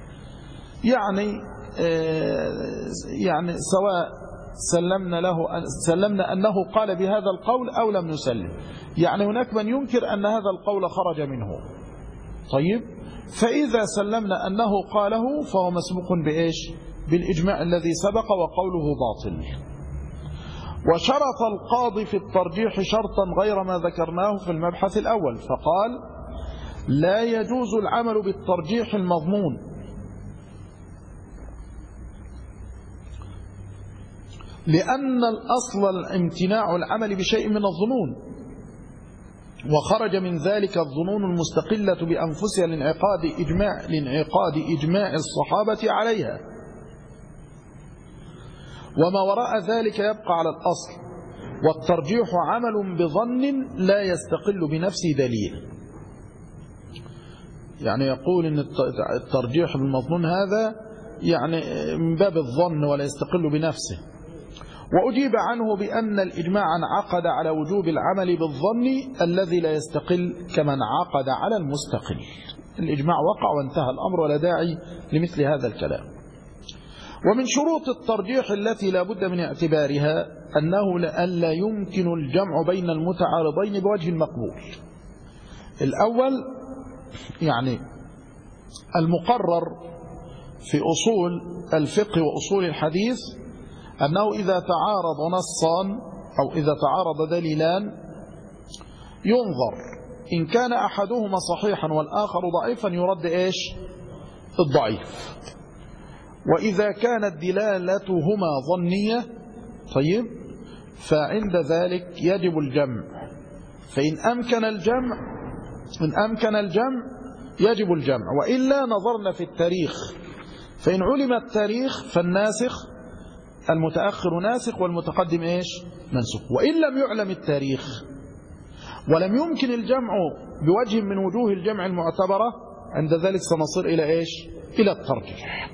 يعني سواء سلمنا أنه قال بهذا القول أو لم نسلم. يعني هناك من ينكر أن هذا القول خرج منه، طيب، فإذا سلمنا أنه قاله فهو مسبوق بإيش؟ بالإجماع الذي سبق وقوله باطل. وشرط القاضي في الترجيح شرطا غير ما ذكرناه في المبحث الأول، فقال لا يجوز العمل بالترجيح المضمون، لأن الأصل امتناع العمل بشيء من الظنون، وخرج من ذلك الظنون المستقلة بأنفسها لانعقاد إجماع الصحابة عليها، وما وراء ذلك يبقى على الأصل. والترجيح عمل بظن لا يستقل بنفسه دليل. يعني يقول إن الترجيح بالمظنون هذا يعني من باب الظن ولا يستقل بنفسه. وأجيب عنه بأن الإجماع انعقد على وجوب العمل بالظن الذي لا يستقل كما انعقد على المستقل. الإجماع وقع وانتهى الأمر ولا داعي لمثل هذا الكلام. ومن شروط الترجيح التي لا بد من اعتبارها أنه لا يمكن الجمع بين المتعارضين بوجه مقبول. الأول يعني المقرر في أصول الفقه وأصول الحديث أنه إذا تعارض نصان أو إذا تعارض دليلان ينظر إن كان أحدهما صحيحا والآخر ضعيفا يرد إيش؟ الضعيف. وإذا كانت دلالتهما ظنية طيب فعند ذلك يجب الجمع. فإن أمكن الجمع يجب الجمع، وإلا نظرنا في التاريخ، فإن علم التاريخ فالناسخ المتأخر ناسخ والمتقدم إيش؟ منسوخ. وإن لم يعلم التاريخ ولم يمكن الجمع بوجه من وجوه الجمع المعتبرة عند ذلك سنصير إلى إيش؟ إلى الترجيح.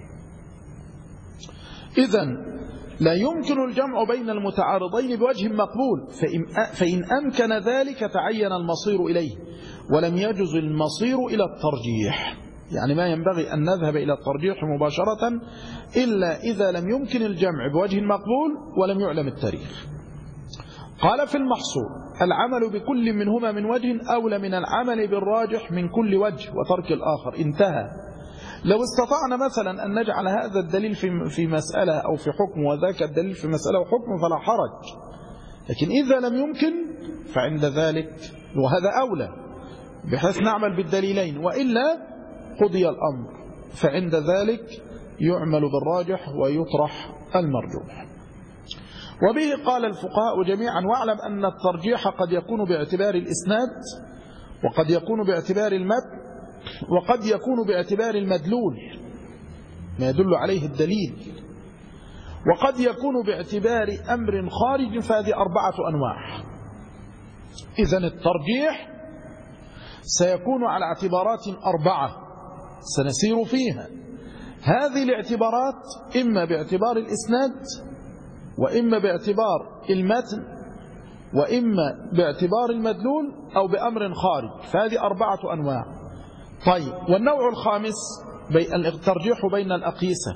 إذن لا يمكن الجمع بين المتعارضين بوجه مقبول، فإن أمكن ذلك تعين المصير إليه، ولم يجز المصير إلى الترجيح. يعني ما ينبغي أن نذهب إلى الترجيح مباشرة إلا إذا لم يمكن الجمع بوجه مقبول ولم يعلم التاريخ. قال في المحصول العمل بكل منهما من وجه أولى من العمل بالراجح من كل وجه وترك الآخر. انتهى. لو استطعنا مثلا أن نجعل هذا الدليل في مسألة أو في حكم وذاك الدليل في مسألة وحكم فلا حرج، لكن إذا لم يمكن فعند ذلك وهذا أولى بحيث نعمل بالدليلين، وإلا قضي الأمر، فعند ذلك يعمل بالراجح ويطرح المرجوح. وبه قال الفقهاء جميعا. واعلم أن الترجيح قد يكون باعتبار الإسناد، وقد يكون باعتبار المتن، وقد يكون باعتبار المدلول ما يدل عليه الدليل، وقد يكون باعتبار أمر خارج، فهذه 4 أنواع. إذن الترجيح سيكون على اعتبارات 4 سنسير فيها. هذه الاعتبارات إما باعتبار الإسناد، وإما باعتبار المتن، وإما باعتبار المدلول، أو بأمر خارج، فهذه 4 أنواع. طيب، والنوع الخامس الترجيح بين الأقيسة.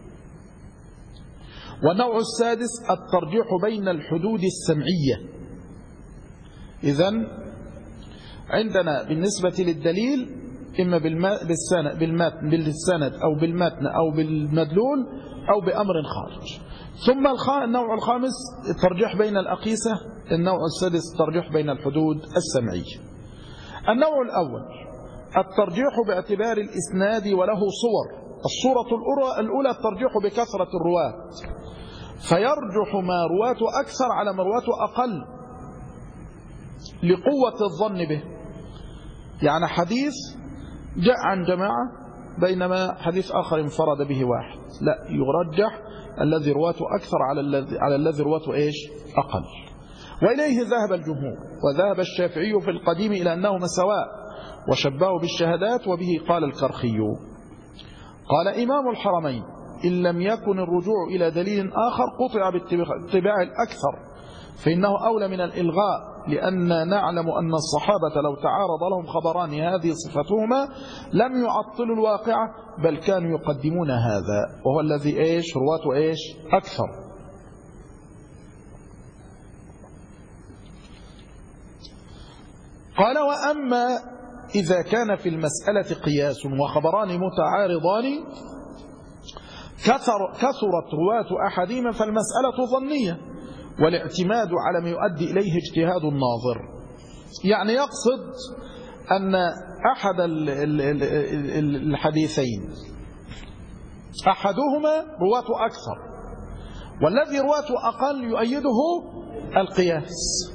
والنوع السادس الترجيح بين الحدود السمعية. إذن عندنا بالنسبة للدليل إما بالسند أو بالمتن أو بالمدلول أو بأمر خارج. ثم النوع الخامس الترجيح بين الأقيسة. النوع السادس الترجيح بين الحدود السمعية. النوع الأول الترجيح باعتبار الإسناد وله صور. الصورة الأولى الترجيح بكثرة الرواة، فيرجح ما رواته أكثر على ما رواته أقل لقوة الظن به. يعني حديث جاء عن جماعة بينما حديث آخر انفرد به واحد، لا، يرجح الذي رواته أكثر على الذي رواته أقل. وإليه ذهب الجمهور، وذهب الشافعي في القديم إلى أنهما سواء، وشبهوا بالشهادات، وبه قال الكرخي. قال إمام الحرمين: إن لم يكن الرجوع إلى دليل آخر قطع باتباع الأكثر، فإنه أولى من الإلغاء، لأن نعلم أن الصحابة لو تعارض لهم خبران هذه صفتهما لم يعطلوا الواقعة، بل كانوا يقدمون هذا، وهو الذي رواته أكثر. قال: وأما إذا كان في المسألة قياس وخبران متعارضان كثرت رواة أحدهما فالمسألة ظنية، والاعتماد على ما يؤدي إليه اجتهاد الناظر. يعني يقصد أن أحد الحديثين أحدهما رواته أكثر، والذي رواته أقل يؤيده القياس،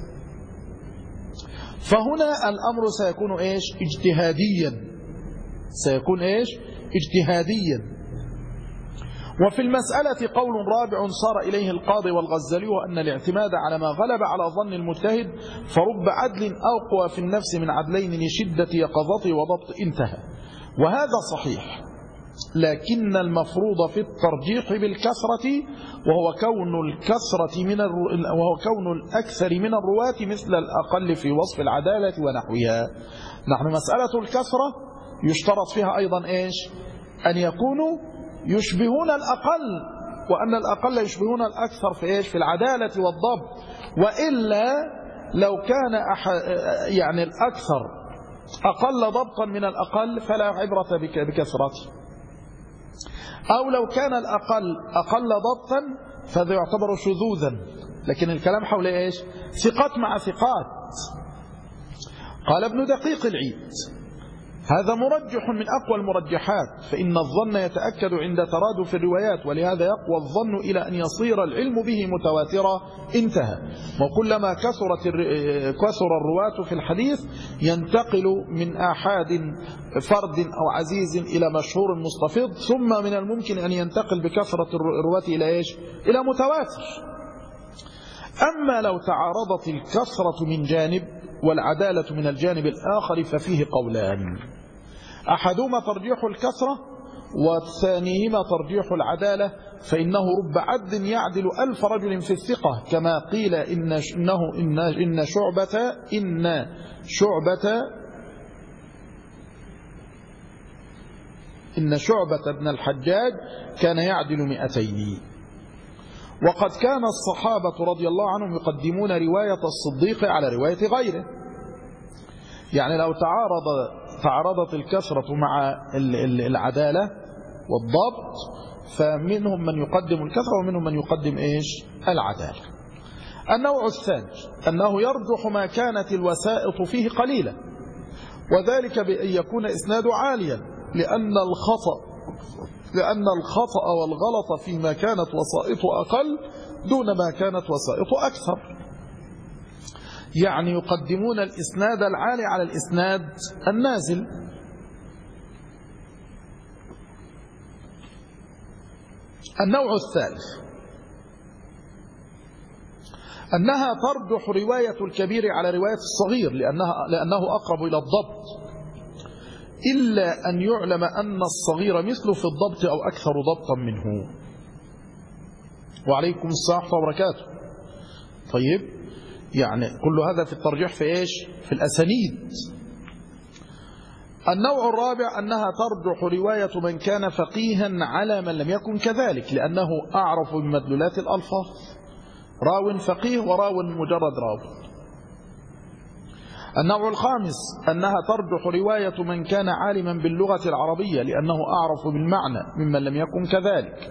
فهنا الأمر سيكون اجتهاديا، سيكون اجتهاديا. وفي المسألة قول رابع صار إليه القاضي والغزالي، أن الاعتماد على ما غلب على ظن المجتهد، فرب عدل أقوى في النفس من عدلين لشدة يقظته وضبط. انتهى. وهذا صحيح، لكن المفروض في الترجيح بالكثرة، وهو كون الأكثر من الرواة مثل الأقل في وصف العدالة ونحوها. نحن مسألة الكثرة يشترط فيها أيضا أن يكونوا يشبهون الأقل، وأن الأقل يشبهون الأكثر في العدالة والضبط. وإلا لو كان يعني الأكثر أقل ضبطا من الأقل فلا عبرة بكثرته، أو لو كان الأقل أقل ضبطا فهذا يعتبر شذوذا. لكن الكلام حول ثقات مع ثقات. قال ابن دقيق العيد: هذا مرجح من أقوى المرجحات، فإن الظن يتأكد عند ترادف الروايات، ولهذا يقوى الظن إلى أن يصير العلم به متواترا. انتهى. وكلما كثر الرواة في الحديث ينتقل من آحاد فرد أو عزيز إلى مشهور مستفيض، ثم من الممكن أن ينتقل بكثرة الرواة إلى متواتر. أما لو تعارضت الكثرة من جانب والعدالة من الجانب الآخر ففيه قولان: أحدهما ترجيح الكثرة، والثانيهما ترجيح العدالة، فإنه رب عد يعدل 1000 رجل في الثقة، كما قيل إن شعبة بن الحجاج كان يعدل 200. وقد كان الصحابة رضي الله عنهم يقدمون رواية الصديق على رواية غيره. يعني لو تعارض تعارضت الكثرة مع العدالة والضبط، فمنهم من يقدم الكثرة ومنهم من يقدم العدالة. النوع الثاني أنه يرجح ما كانت الوسائط فيه قليلة، وذلك بأن يكون إسناده عاليا، لأن الخطأ والغلط فيما كانت وسائطه أقل دون ما كانت وسائطه أكثر. يعني يقدمون الإسناد العالي على الإسناد النازل. النوع الثالث أنها ترجح رواية الكبير على رواية الصغير لأنه أقرب إلى الضبط، إلا أن يعلم أن الصغير مثله في الضبط أو أكثر ضبطا منه. وعليكم السلام ورحمة الله وبركاته. طيب، يعني كل هذا في الترجيح في في الأسانيد. النوع الرابع أنها ترجح رواية من كان فقيها على من لم يكن كذلك، لأنه أعرف بمدلولات الألفاظ، راو فقيه وراو مجرد راو. النوع الخامس أنها ترجح رواية من كان عالما باللغة العربية، لأنه أعرف بالمعنى ممن لم يكن كذلك.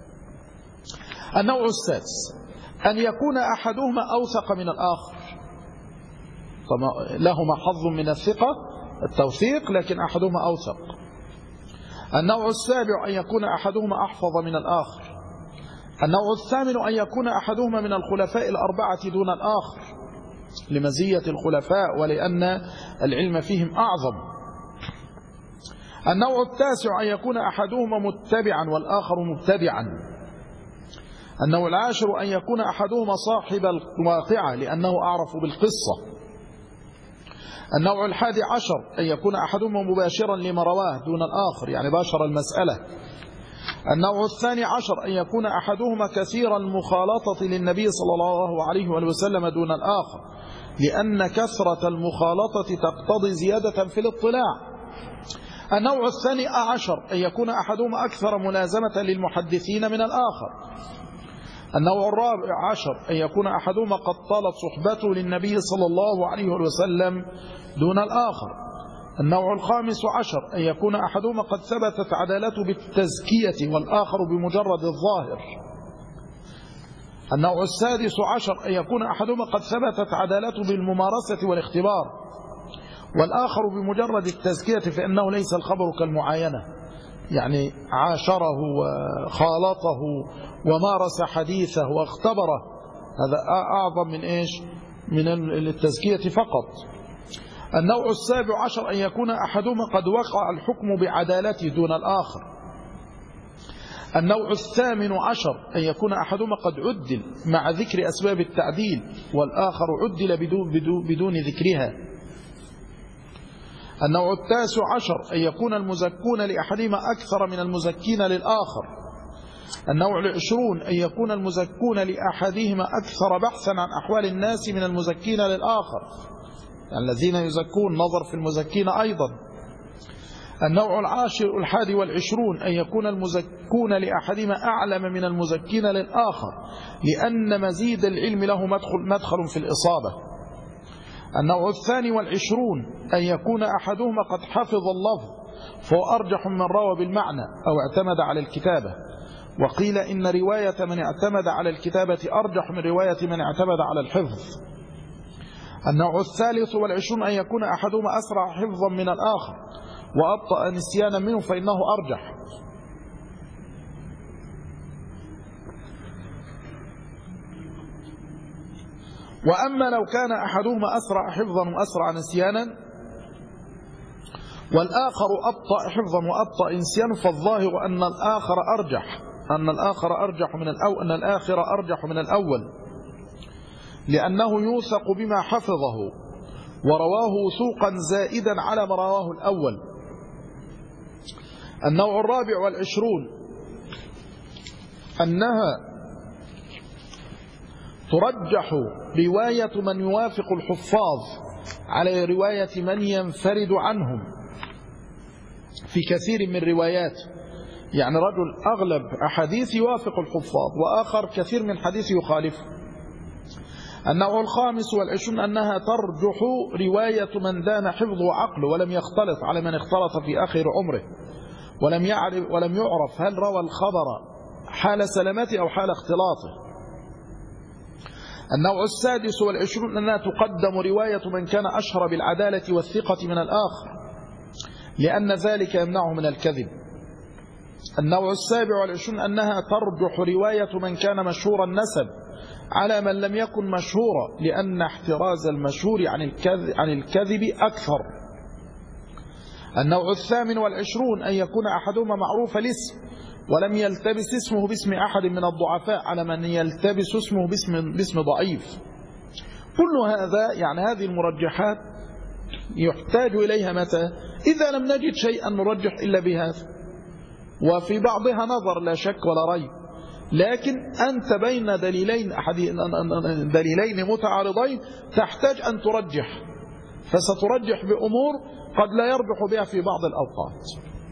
النوع السادس أن يكون أحدهما أوثق من الآخر، لهما حظ من الثقة التوثيق لكن أحدهما أوثق. النوع السابع أن يكون أحدهما أحفظ من الآخر. النوع الثامن أن يكون أحدهما من الخلفاء الأربعة دون الآخر، لمزية الخلفاء ولأن العلم فيهم أعظم. النوع التاسع أن يكون أحدهما متبعا والآخر مبتدعا. النوع العاشر أن يكون أحدهما صاحب الواقعة لأنه أعرف بالقصة. النوع الحادي عشر أن يكون أحدهما مباشرا لما رواه دون الآخر، يعني باشر المسألة. النوع الثاني عشر أن يكون أحدهما كثير المخالطة للنبي صلى الله عليه وسلم دون الآخر، لأن كثرة المخالطة تقتضي زيادة في الاطلاع. النوع الثاني عشر أن يكون أحدهما أكثر ملازمة للمحدثين من الآخر. النوع الرابع عشر أن يكون أحدهما قد طالت صحبته للنبي صلى الله عليه وسلم دون الآخر. النوع الخامس عشر أن يكون أحدهما قد ثبتت عدالته بالتزكية والآخر بمجرد الظاهر. النوع السادس عشر أن يكون أحدهما قد ثبتت عدالته بالممارسة والاختبار، والآخر بمجرد التزكية، فإنه ليس الخبر كالمعاينة، يعني عاشره وخالطه ومارس حديثه واختبره، هذا أعظم من التزكية فقط. النوع السابع عشر أن يكون أحدهما قد وقع الحكم بعدالته دون الآخر. النوع الثامن عشر أن يكون أحدهما قد عدل مع ذكر أسباب التعديل، والآخر عدل بدون ذكرها. النوع التاسع عشر أن يكون المزكون لأحدهما أكثر من المزكين للآخر. النوع العشرون أن يكون المزكون لأحدهما أكثر بحثا عن أحوال الناس من المزكين للآخر، يعني الذين يزكون نظر في المزكين أيضا. النوع الحادي والعشرون أن يكون المزكون لأحدهما أعلم من المزكين للآخر، لأن مزيد العلم له مدخل في الإصابة. النوع الثاني والعشرون أن يكون أحدهما قد حفظ اللفظ فهو أرجح من روى بالمعنى أو اعتمد على الكتابة، وقيل إن رواية من اعتمد على الكتابة أرجح من رواية من اعتمد على الحفظ. النوع الثالث والعشرون أن يكون أحدهما أسرع حفظا من الآخر وأبطأ نسيانا منه فإنه أرجح. وأما لو كان أحدهما أسرع حفظا وأسرع نسيانا والآخر أبطأ حفظا وأبطأ نسيانا، فالظاهر أن الآخر أرجح من الأول، لأنه يوثق بما حفظه ورواه وثوقا زائدا على ما رواه الأول. النوع الرابع والعشرون أنها ترجح رواية من يوافق الحفاظ على رواية من ينفرد عنهم في كثير من روايات، يعني رجل أغلب أحاديث يوافق الحفاظ وآخر كثير من حديث يخالفه. النوع 25 أنها ترجح رواية من دان حفظه وعقله ولم يختلط على من اختلط في آخر عمره ولم يعرف هل روى الخبر حال سلامته أو حال اختلاطه. النوع 26 أنها تقدم رواية من كان أشهر بالعدالة والثقة من الآخر لأن ذلك يمنعه من الكذب. النوع 27 أنها ترجح رواية من كان مشهور النسب على من لم يكن مشهورا لأن احتراز المشهور عن الكذب أكثر. النوع 28 أن يكون أحدهما معروف الاسم ولم يلتبس اسمه باسم أحد من الضعفاء على من يلتبس اسمه باسم ضعيف. كل هذا يعني هذه المرجحات يحتاج إليها متى؟ إذا لم نجد شيئا نرجح إلا بهذا، وفي بعضها نظر لا شك ولا ريب، لكن أنت بين دليلين متعارضين تحتاج أن ترجح، فسترجح بأمور قد لا يرجح بها في بعض الأوقات.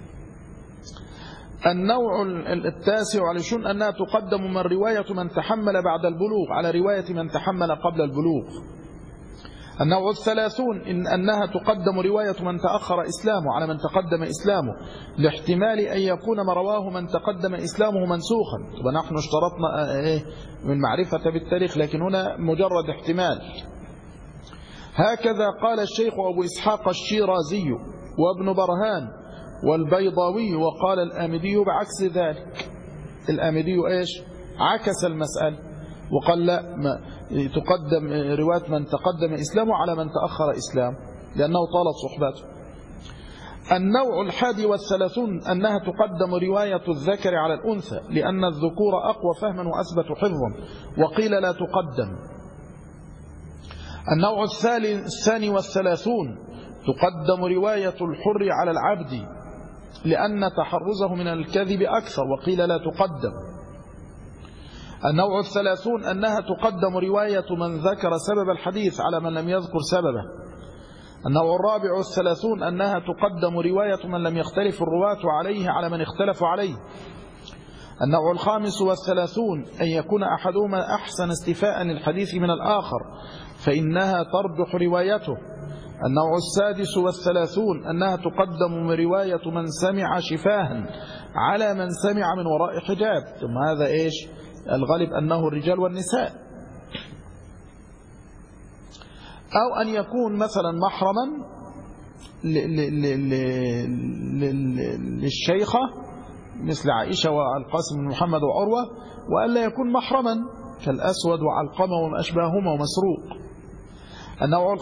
النوع 29 أنها تقدم من رواية من تحمل بعد البلوغ على رواية من تحمل قبل البلوغ. النوع 30 أنها تقدم رواية من تأخر إسلامه على من تقدم إسلامه لاحتمال أن يكون ما رواه من تقدم إسلامه منسوخا. ونحن اشترطنا من معرفة بالتاريخ، لكن هنا مجرد احتمال. هكذا قال الشيخ أبو إسحاق الشيرازي وابن برهان والبيضاوي، وقال الآمدي بعكس ذلك. الآمدي عكس المسألة وقال لا، تقدم رواية من تقدم إسلامه على من تأخر إسلام لأنه طالت صحبته. النوع 31 أنها تقدم رواية الذكر على الأنثى لأن الذكور أقوى فهما وأثبت حفظا، وقيل لا تقدم. النوع 32 تقدم رواية الحر على العبد لأن تحرزه من الكذب أكثر، وقيل لا تقدم. النوع 30 أنها تقدم رواية من ذكر سبب الحديث على من لم يذكر سببه. النوع 34 أنها تقدم رواية من لم يختلف الرواة عليه على من اختلف عليه. النوع 35 أن يكون أحدهما أحسن استيفاء للحديث من الآخر فإنها ترجح روايته. النوع 36 أنها تقدم من رواية من سمع شفاها على من سمع من وراء حجاب. ثم هذا الغالب أنه الرجال والنساء. أو أن يكون مثلا محرما للشيخة مثل عائشة والقاسم بن محمد وعروة، وألا يكون محرما كالأسود وعلقمة وما أشباههما ومسروق. النوع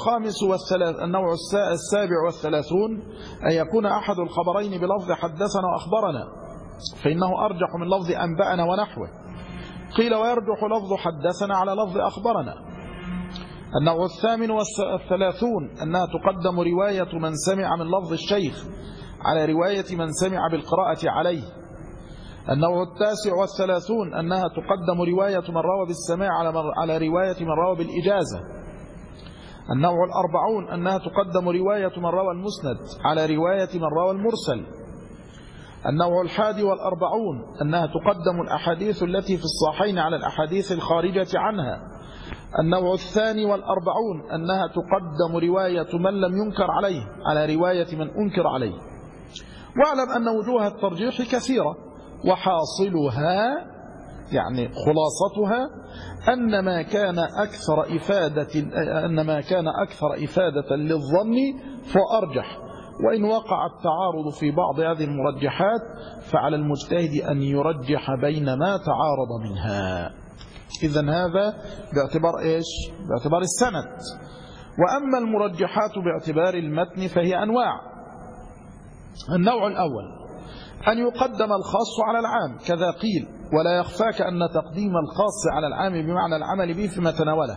37 أن يكون أحد الخبرين بلفظ حدثنا وأخبرنا فإنه أرجح من لفظ أنبأنا ونحوه. قيل ويرجح لفظ حدثنا على لفظ أخبرنا. النوع 38 أنها تقدم رواية من سمع من لفظ الشيخ على رواية من سمع بالقراءة عليه. النوع 39 أنها تقدم رواية من روى بالسماع على رواية من روى بالإجازة. النوع 40 أنها تقدم رواية من روى المسند على رواية من روى المرسل. النوع 41 أنها تقدم الأحاديث التي في الصحيحين على الأحاديث الخارجة عنها. النوع 42 أنها تقدم رواية من لم ينكر عليه على رواية من أنكر عليه. واعلم أن وجوه الترجيح كثيرة، وحاصلها يعني خلاصتها أن ما كان أكثر إفادة للظن فأرجح، وإن وقع التعارض في بعض هذه المرجحات فعلى المجتهد أن يرجح بين ما تعارض منها. إذن هذا باعتبار باعتبار السند. وأما المرجحات باعتبار المتن فهي أنواع. النوع الأول أن يقدم الخاص على العام، كذا قيل، ولا يخفاك أن تقديم الخاص على العام بمعنى العمل به فيما تناوله،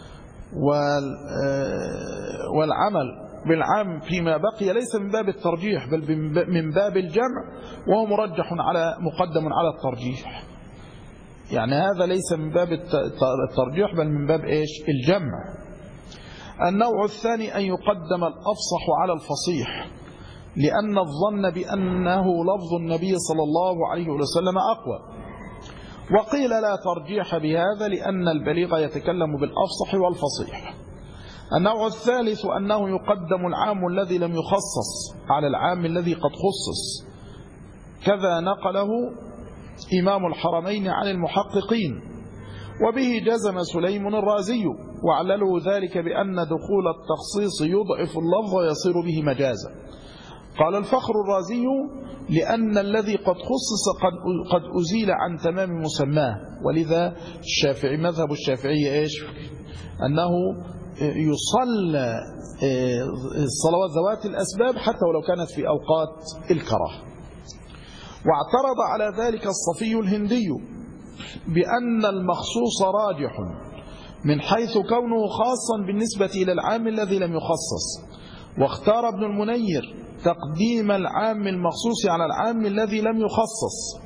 والعمل بالعام فيما بقي ليس من باب الترجيح بل من باب الجمع، وهو مقدم على الترجيح. يعني هذا ليس من باب الترجيح بل من باب الجمع. النوع الثاني أن يقدم الأفصح على الفصيح، لأن الظن بأنه لفظ النبي صلى الله عليه وسلم أقوى، وقيل لا ترجيح بهذا لأن البليغ يتكلم بالأفصح والفصيح. النوع الثالث أنه يقدم العام الذي لم يخصص على العام الذي قد خصص، كذا نقله إمام الحرمين عن المحققين، وبه جزم سليم الرازي، وعللوا ذلك بأن دخول التخصيص يضعف اللفظ ويصير به مجازا. قال الفخر الرازي: لأن الذي قد خصص قد أزيل عن تمام مسماه، ولذا الشافعي مذهب الشافعي إيش؟ أنه يصلى الصلوات ذوات الأسباب حتى ولو كانت في أوقات الكراهة. واعترض على ذلك الصفي الهندي بأن المخصوص راجح من حيث كونه خاصا بالنسبة إلى العام الذي لم يخصص، واختار ابن المنير تقديم العام المخصوص على العام الذي لم يخصص،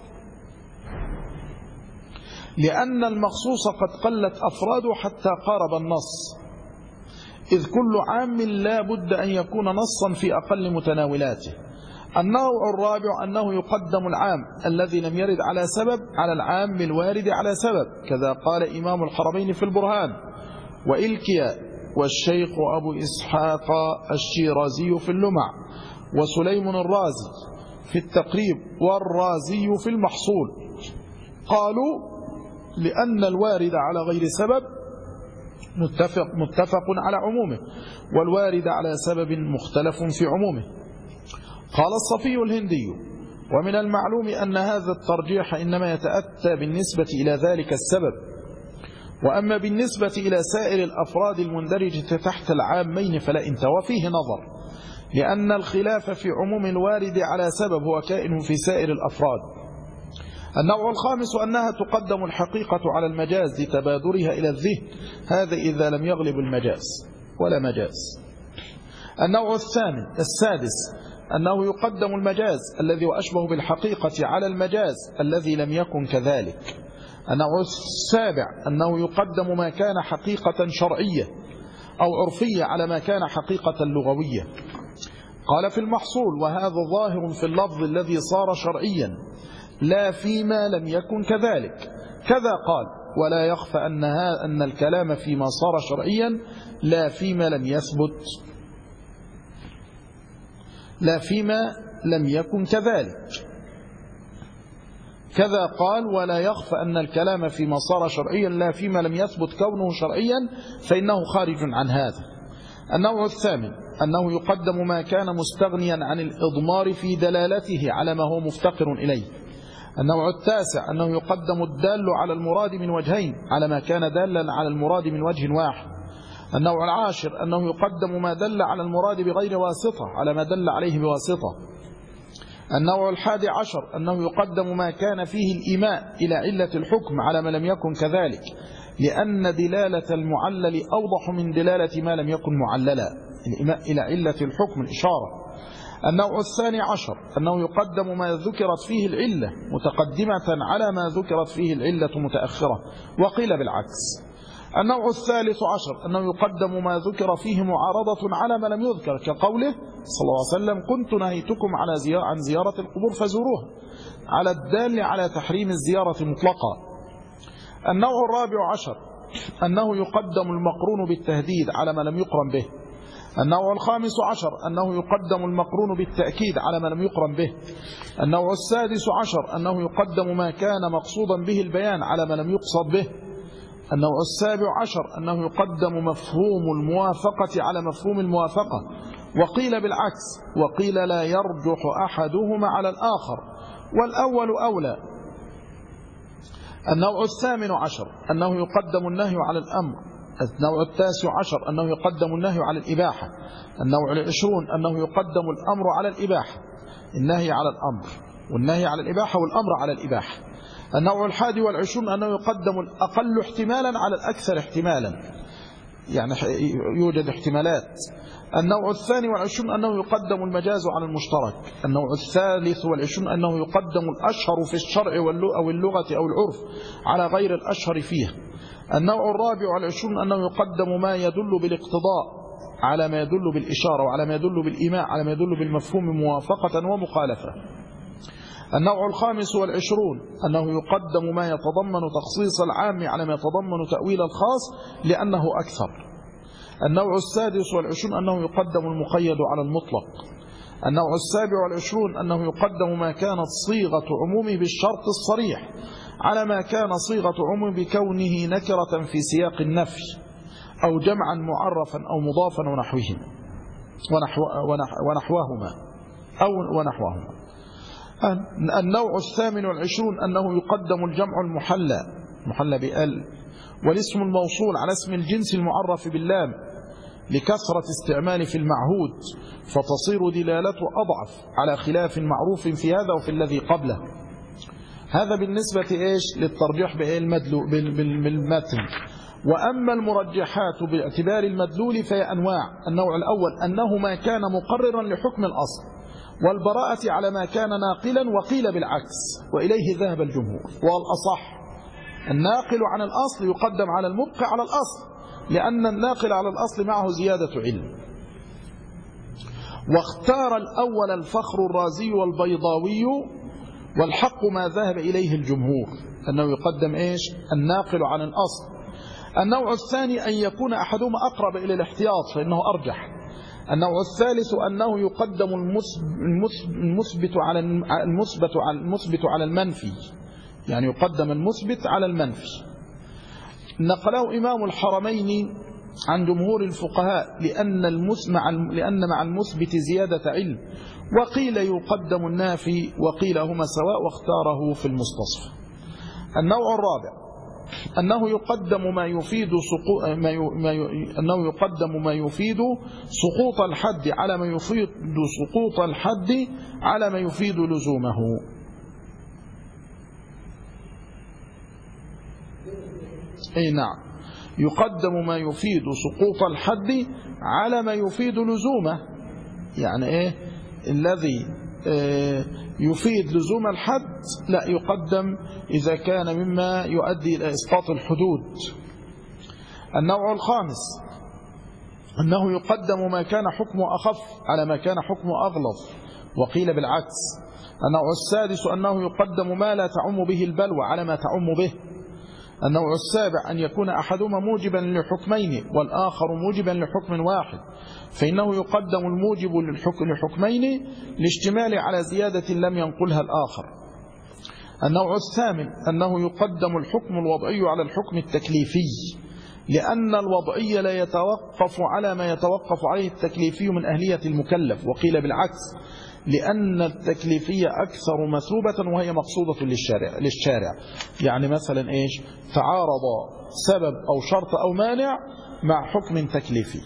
لأن المخصوص قد قلت أفراده حتى قارب النص، إذ كل عام لا بد أن يكون نصا في أقل متناولاته. النوع الرابع أنه يقدم العام الذي لم يرد على سبب على العام الوارد على سبب، كذا قال إمام الحرمين في البرهان، وإلكيا، والشيخ أبو إسحاق الشيرازي في اللمع، وسليم الرازي في التقريب، والرازي في المحصول. قالوا لأن الوارد على غير سبب متفق على عمومه، والوارد على سبب مختلف في عمومه. قال الصفي الهندي: ومن المعلوم أن هذا الترجيح إنما يتأتى بالنسبة إلى ذلك السبب، وأما بالنسبة إلى سائر الأفراد المندرجة تحت العامين فلا انت. وفيه نظر، لأن الخلاف في عموم الوارد على سبب هو كائن في سائر الأفراد. النوع الخامس أنها تقدم الحقيقة على المجاز لتبادرها إلى الذهن، هذا إذا لم يغلب المجاز ولا مجاز. النوع السادس أنه يقدم المجاز الذي وأشبه بالحقيقة على المجاز الذي لم يكن كذلك. النوع السابع أنه يقدم ما كان حقيقة شرعية أو عرفية على ما كان حقيقة لغوية. قال في المحصول: وهذا ظاهر في اللفظ الذي صار شرعيا لا فيما لم يكن كذلك. كذا قال: ولا يخفى أن الكلام فيما صار شرعيا لا فيما لم يثبت، لا فيما لم يكن كذلك. كذا قال: ولا يخفى أن الكلام فيما صار شرعيا لا فيما لم يثبت كونه شرعيا فإنه خارج عن هذا. النوع الثامن أنه يقدم ما كان مستغنيا عن الإضمار في دلالته على ما هو مفتقر إليه. النوع التاسع أنه يقدم الدال على المراد من وجهين على ما كان دالا على المراد من وجه واحد. النوع العاشر أنه يقدم ما دل على المراد بغير واسطة على ما دل عليه بواسطة. النوع 11 أنه يقدم ما كان فيه الإيماء إلى علة الحكم على ما لم يكن كذلك، لأن دلالة المعلل أوضح من دلالة ما لم يكن معللا، الإيماء إلى علة الحكم الإشارة. النوع 12 أنه يقدم ما ذكرت فيه العلة متقدمة على ما ذكرت فيه العلة متأخرة، وقيل بالعكس. النوع 13 أنه يقدم ما ذكر فيه معارضة على ما لم يذكر، كقوله صلى الله عليه وسلم: كنت نهيتكم عن زيارة القبور فزوروها، على الدال على تحريم الزيارة مطلقا. النوع 14 أنه يقدم المقرون بالتهديد على ما لم يقرن به. النوع 15 أنه يقدم المقرون بالتأكيد على ما لم يقرن به. النوع 16 أنه يقدم ما كان مقصودا به البيان على ما لم يقصد به. النوع 17 أنه يقدم مفهوم الموافقة على مفهوم الموافقة، وقيل بالعكس، وقيل لا يرجح أحدهما على الآخر والأول أولى. النوع 18 أنه يقدم النهي على الأمر. النوع 19 أنه يقدم النهي على الإباحة. النوع 20 أنه يقدم الأمر على الإباحة، النهي على الأمر، والنهي على الإباحة والأمر على الإباحة. النوع 21 أنه يقدم الأقل احتمالا على الأكثر احتمالا، يعني يوجد احتمالات. النوع 22 أنه يقدم المجاز على المشترك. النوع 23 أنه يقدم الأشهر في الشرع أو اللغة أو العرف على غير الأشهر فيها. النوع 24 أنه يقدم ما يدل بالاقتضاء على ما يدل بالإشارة، وعلى ما يدل بالإيماء على ما يدل بالمفهوم موافقة ومخالفة. النوع الخامس والعشرون أنه يقدم ما يتضمن تخصيص العام على ما يتضمن تأويل الخاص لأنه أكثر. النوع السادس والعشرون أنه يقدم المقيد على المطلق. النوع السابع والعشرون أنه يقدم ما كانت صيغة عمومه بالشرط الصريح على ما كان صيغة عمومه بكونه نكرة في سياق النفي أو جمعا معرفا أو مضافا ونحوهما. النوع الثامن والعشرون أنه يقدم الجمع المحلى بأل والاسم الموصول على اسم الجنس المعرف باللام لكثرة استعمال في المعهود فتصير دلالته أضعف على خلاف معروف في هذا وفي الذي قبله. هذا بالنسبة للترجيح بالمتن. وأما المرجحات باعتبار المدلول فهي أنواع. النوع الأول أنه ما كان مقررا لحكم الأصل والبراءة على ما كان ناقلا وقيل بالعكس وإليه ذهب الجمهور. والأصح الناقل عن الأصل يقدم على المبقي على الأصل لأن الناقل على الأصل معه زيادة علم. واختار الأول الفخر الرازي والبيضاوي والحق ما ذهب إليه الجمهور أنه يقدم الناقل عن الأصل. النوع الثاني أن يكون أحدهما أقرب إلى الاحتياط فإنه أرجح. النوع الثالث أنه يقدم المثبت على المنفي، يعني يقدم المثبت على المنفي. نقله إمام الحرمين عن جمهور الفقهاء لأن مع المثبت زيادة علم، وقيل يقدم النافي وقيل هما سواء واختاره في المستصفى. النوع الرابع أنه يقدم ما يفيد سقوط الحد على ما يفيد سقوط الحد على ما يفيد لزومه. أي نعم، يقدم ما يفيد سقوط الحد على ما يفيد لزومه. يعني الذي يفيد لزوم الحد لا يقدم إذا كان مما يؤدي إلى إسقاط الحدود. النوع الخامس أنه يقدم ما كان حكمه أخف على ما كان حكمه أغلظ وقيل بالعكس. النوع السادس أنه يقدم ما لا تعم به البلوى على ما تعم به. النوع السابع أن يكون أحدهما موجبا لحكمين والآخر موجبا لحكم واحد، فإنه يقدم الموجب لحكمين لاشتمال على زيادة لم ينقلها الآخر. النوع الثامن أنه يقدم الحكم الوضعي على الحكم التكليفي، لأن الوضعي لا يتوقف على ما يتوقف عليه التكليفي من أهلية المكلف، وقيل بالعكس لأن التكليفية أكثر مثوبة وهي مقصودة للشارع. يعني مثلا تعارض سبب أو شرط أو مانع مع حكم تكليفي.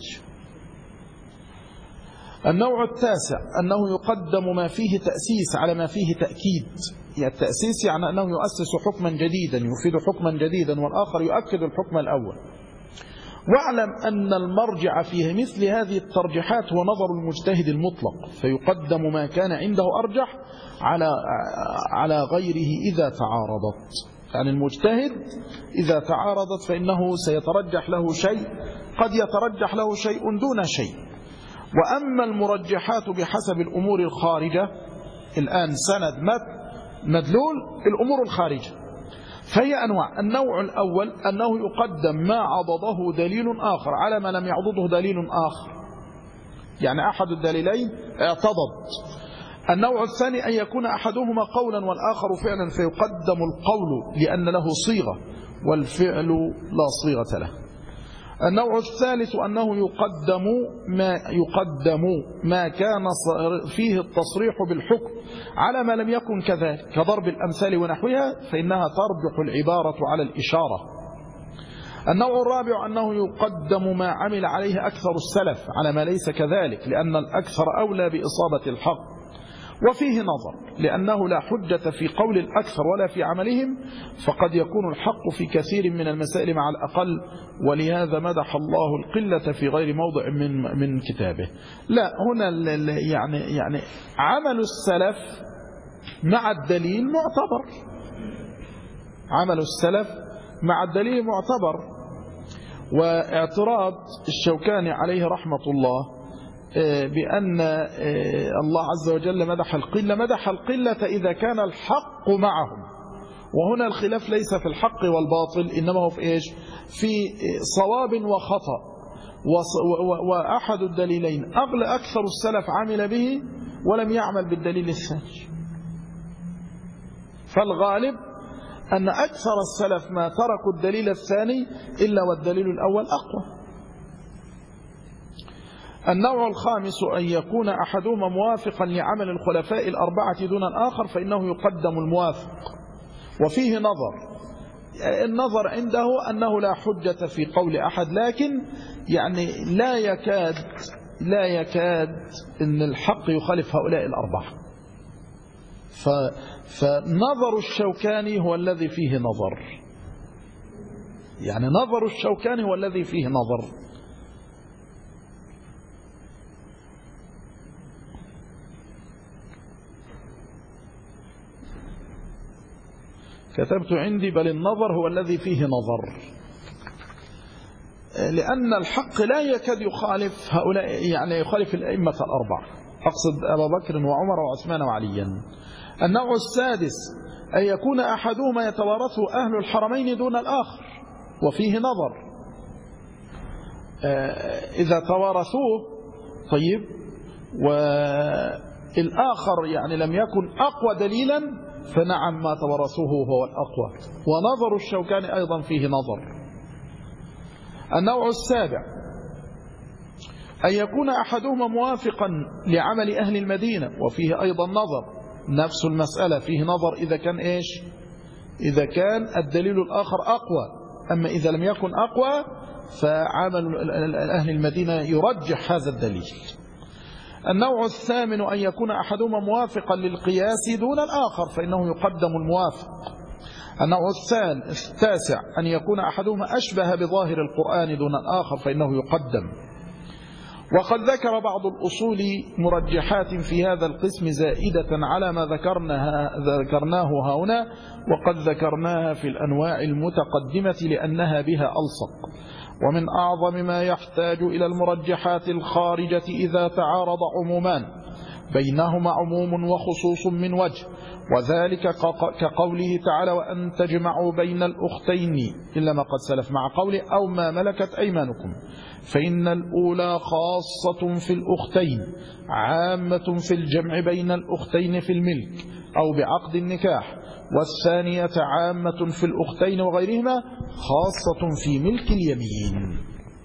النوع التاسع أنه يقدم ما فيه تأسيس على ما فيه تأكيد. يعني التأسيس يعني أنه يؤسس حكما جديدا يفيد حكما جديدا والآخر يؤكد الحكم الأول. واعلم أن المرجع فيه مثل هذه الترجيحات هو نظر المجتهد المطلق، فيقدم ما كان عنده أرجح على غيره إذا تعارضت. يعني المجتهد إذا تعارضت فإنه سيترجح له شيء، قد يترجح له شيء دون شيء. وأما المرجحات بحسب الأمور الخارجة، الآن سند مدلول الأمور الخارجة، فهي أنواع. النوع الأول أنه يقدم ما عضده دليل آخر على ما لم يعضده دليل آخر، يعني أحد الدليلين اعتضد. النوع الثاني أن يكون أحدهما قولا والآخر فعلا فيقدم القول لأن له صيغة والفعل لا صيغة له. النوع الثالث أنه يقدم ما كان فيه التصريح بالحكم على ما لم يكن كذلك كضرب الأمثال ونحوها، فإنها ترجح العبارة على الإشارة. النوع الرابع أنه يقدم ما عمل عليه أكثر السلف على ما ليس كذلك، لأن الأكثر أولى بإصابة الحق. وفيه نظر، لأنه لا حجة في قول الأكثر ولا في عملهم، فقد يكون الحق في كثير من المسائل مع الأقل، ولهذا مدح الله القلة في غير موضع من كتابه. لا، هنا يعني عمل السلف مع الدليل معتبر، عمل السلف مع الدليل معتبر. واعتراض الشوكاني عليه رحمة الله بأن الله عز وجل مدح القلة إذا كان الحق معهم. وهنا الخلاف ليس في الحق والباطل، إنما هو في إيش؟ في صواب وخطأ. وأحد الدليلين أكثر السلف عمل به ولم يعمل بالدليل الثاني. فالغالب أن أكثر السلف ما تركوا الدليل الثاني إلا والدليل الأول أقوى. النوع الخامس أن يكون أحدهما موافقا لعمل الخلفاء الأربعة دون الآخر فإنه يقدم الموافق. وفيه نظر، النظر عنده أنه لا حجة في قول أحد، لكن يعني لا يكاد أن الحق يخالف هؤلاء الأربعة. فنظر الشوكاني هو الذي فيه نظر، يعني نظر الشوكاني هو الذي فيه نظر. كتبت عندي بل النظر هو الذي فيه نظر، لأن الحق لا يكاد يخالف هؤلاء، يعني يخالف الأئمة الأربعة، أقصد أبا بكر وعمر وعثمان وعليا. النوع السادس أن يكون أحدهما يتوارثه أهل الحرمين دون الآخر، وفيه نظر. إذا توارثوه طيب والآخر يعني لم يكن أقوى دليلا فنعم ما توارثوه هو الأقوى. ونظر الشوكاني أيضا فيه نظر. النوع السابع أن يكون أحدهما موافقا لعمل أهل المدينة، وفيه أيضا نظر. نفس المسألة فيه نظر إذا كان إيش؟ إذا كان الدليل الآخر أقوى. أما إذا لم يكن أقوى فعمل أهل المدينة يرجح هذا الدليل. النوع الثامن أن يكون أحدهما موافقا للقياس دون الآخر فإنه يقدم الموافق. النوع التاسع أن يكون أحدهما أشبه بظاهر القرآن دون الآخر فإنه يقدم. وقد ذكر بعض الأصول مرجحات في هذا القسم زائدة على ما ذكرناه هنا، وقد ذكرناها في الأنواع المتقدمة لأنها بها ألصق. ومن أعظم ما يحتاج إلى المرجحات الخارجة إذا تعارض عمومان بينهما عموم وخصوص من وجه، وذلك كقوله تعالى وأن تجمعوا بين الأختين إلا ما قد سلف، مع قوله أو ما ملكت أيمانكم، فإن الأولى خاصة في الأختين عامة في الجمع بين الأختين في الملك أو بعقد النكاح، والثانية عامة في الأختين وغيرهما خاصة في ملك اليمين.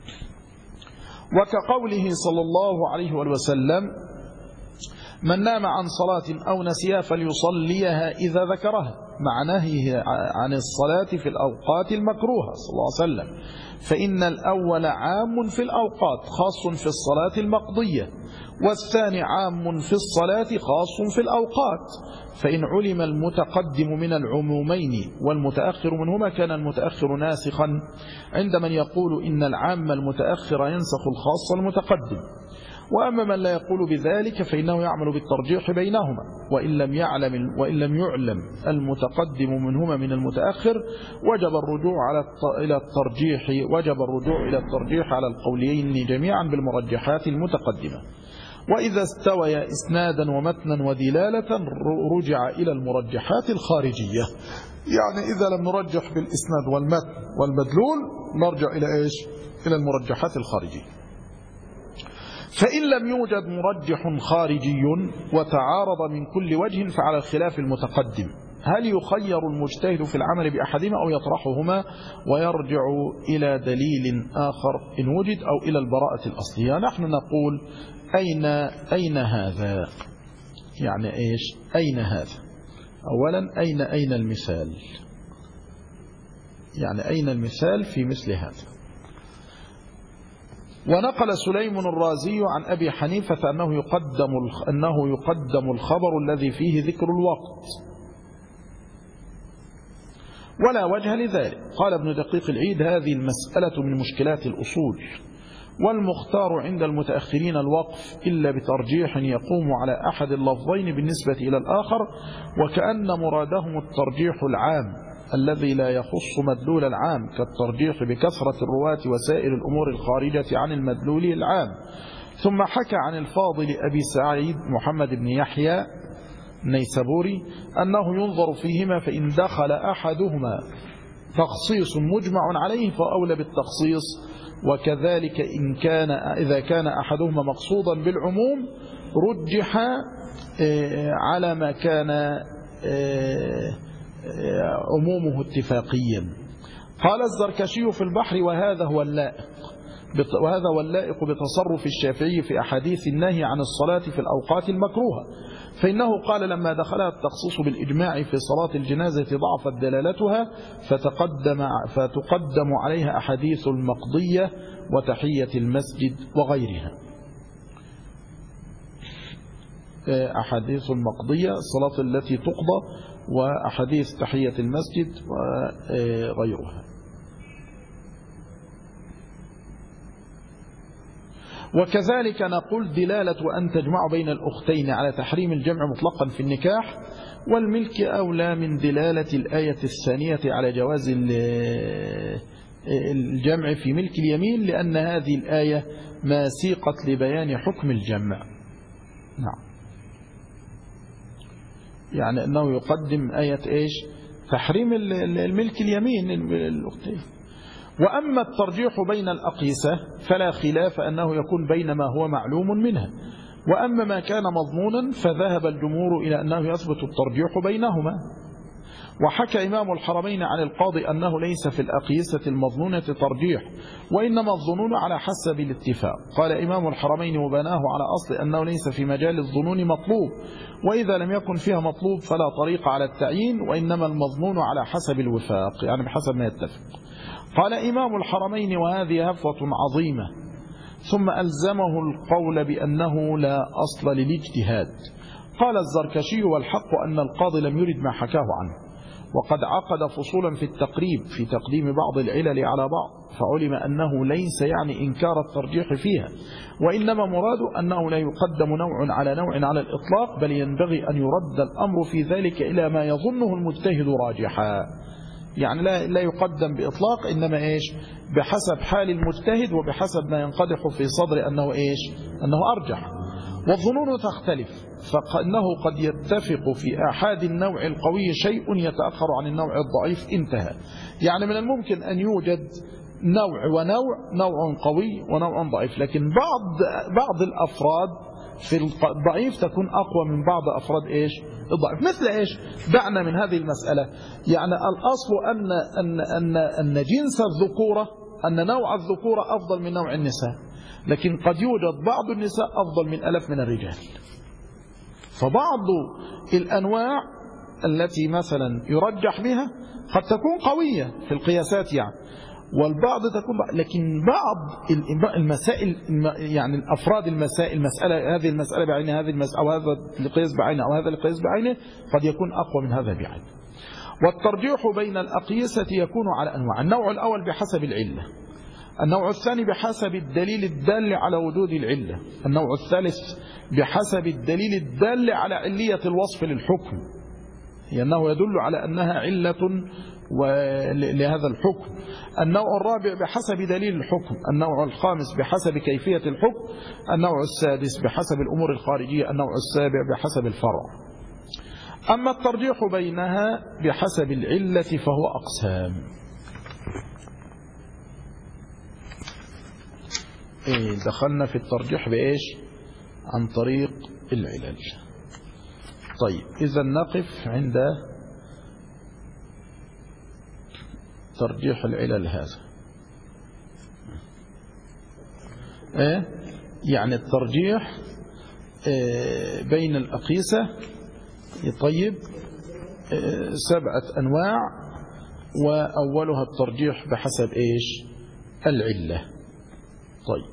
وكقوله صلى الله عليه وسلم من نام عن صلاة أو نسيها فليصليها إذا ذكرها، مع نهيه عن الصلاة في الأوقات المكروهة صلى الله عليه وسلم، فإن الأول عام في الأوقات خاص في الصلاة المقضية، والثاني عام في الصلاة خاص في الأوقات. فإن علم المتقدم من العمومين والمتأخر منهما كان المتأخر ناسخا عند من يقول إن العام المتأخر ينسخ الخاص المتقدم. وأما من لا يقول بذلك فإنه يعمل بالترجيح بينهما، وإن لم يعلم المتقدم منهما من المتأخر وجب الرجوع إلى الترجيح على القولين جميعا بالمرجحات المتقدمة. وإذا استوى إسنادا ومتنا ودلالة رجع إلى المرجحات الخارجية، يعني إذا لم نرجح بالإسناد والمتن والمدلول نرجع إلى إيش؟ إلى المرجحات الخارجية. فإن لم يوجد مرجح خارجي وتعارض من كل وجه فعلى الخلاف المتقدم، هل يخير المجتهد في العمل بأحدهما أو يطرحهما ويرجع إلى دليل آخر إن وجد أو إلى البراءة الأصلية؟ نحن نقول أين هذا؟ يعني إيش؟ أين هذا؟ أولا أين المثال؟ يعني أين المثال في مثل هذا؟ ونقل سليم الرازي عن أبي حنيفة أنه يقدم الخبر الذي فيه ذكر الوقت ولا وجه لذلك. قال ابن دقيق العيد هذه المسألة من مشكلات الأصول، والمختار عند المتأخرين الوقف إلا بترجيح يقوم على أحد اللفظين بالنسبة إلى الآخر، وكأن مرادهم الترجيح العام الذي لا يخص مدلول العام كالترجيح بكثرة الرواة وسائر الأمور الخارجة عن المدلول العام. ثم حكى عن الفاضل أبي سعيد محمد بن يحيى النيسابوري أنه ينظر فيهما، فإن دخل أحدهما تخصيص مجمع عليه فأولى بالتخصيص، وكذلك إذا كان أحدهما مقصودا بالعموم رجح على ما كان عمومه اتفاقيا. قال الزركشي في البحر: وهذا هو اللائق بتصرف الشافعي في أحاديث النهي عن الصلاة في الأوقات المكروهة، فإنه قال لما دخلها التخصيص بالإجماع في صلاة الجنازة ضعفت دلالتها فتقدم عليها أحاديث المقضية وتحية المسجد وغيرها. أحاديث المقضية الصلاة التي تقضى، وأحاديث تحية المسجد وغيرها. وكذلك نقول دلالة أن تجمع بين الأختين على تحريم الجمع مطلقا في النكاح والملك أولى من دلالة الآية الثانية على جواز الجمع في ملك اليمين، لأن هذه الآية ما سيقت لبيان حكم الجمع. نعم، يعني أنه يقدم آية إيش؟ تحريم الملك اليمين الأختين. وأما الترجيح بين الأقيسة فلا خلاف أنه يكون بين ما هو معلوم منها، وأما ما كان مضمونا فذهب الجمهور إلى أنه يثبت الترجيح بينهما. وحكى إمام الحرمين عن القاضي أنه ليس في الأقيسة المظنونة ترجيح، وإنما الظنون على حسب الاتفاق. قال إمام الحرمين: وبناه على أصل أنه ليس في مجال الظنون مطلوب، وإذا لم يكن فيها مطلوب فلا طريق على التعيين، وإنما المظنون على حسب الوفاق، يعني بحسب ما يتفق. قال إمام الحرمين: وهذه هفوة عظيمة. ثم ألزمه القول بأنه لا أصل للاجتهاد. قال الزركشي: والحق أن القاضي لم يرد ما حكاه عنه، وقد عقد فصولا في التقريب في تقديم بعض العلل على بعض، فعلم أنه ليس يعني إنكار الترجيح فيها، وإنما مراد أنه لا يقدم نوع على نوع على الإطلاق، بل ينبغي أن يرد الأمر في ذلك إلى ما يظنه المجتهد راجحا. يعني لا يقدم بإطلاق، إنما إيش؟ بحسب حال المجتهد وبحسب ما ينقدح في صدر أنه إيش؟ أنه أرجح. والظنون تختلف، فإنه قد يتفق في آحاد النوع القوي شيء يتأخر عن النوع الضعيف. انتهى. يعني من الممكن أن يوجد نوع ونوع، نوع قوي ونوع ضعيف، لكن بعض الأفراد في الضعيف تكون أقوى من بعض أفراد إيش؟ الضعيف. مثل إيش؟ دعنا من هذه المسألة. يعني الأصل أن جنس الذكورة، أن نوع الذكورة أفضل من نوع النساء، لكن قد يوجد بعض النساء أفضل من ألف من الرجال. فبعض الأنواع التي مثلا يرجح بها قد تكون قوية في القياسات يعني، والبعض تكون، لكن بعض المسائل يعني الأفراد المسائل، هذه المسألة بعينها، هذه المسألة أو هذا القياس بعينه أو هذا القياس بعينه قد يكون أقوى من هذا بعينه. والترجيح بين الأقيسة يكون على أنواع: النوع الأول بحسب العلة، النوع الثاني بحسب الدليل الدال على وجود العلة، النوع الثالث بحسب الدليل الدال على علية الوصف للحكم، لأنه يدل على أنها علة لهذا الحكم. النوع الرابع بحسب دليل الحكم، النوع الخامس بحسب كيفية الحكم، النوع السادس بحسب الأمور الخارجية، النوع السابع بحسب الفرع. أما الترجيح بينها بحسب العلة فهو أقسام. دخلنا في الترجيح بإيش؟ عن طريق العلل. طيب، إذا نقف عند ترجيح العلل هذا. يعني الترجيح بين الأقيسة. طيب، 7 أنواع، وأولها الترجيح بحسب إيش؟ العلة. طيب،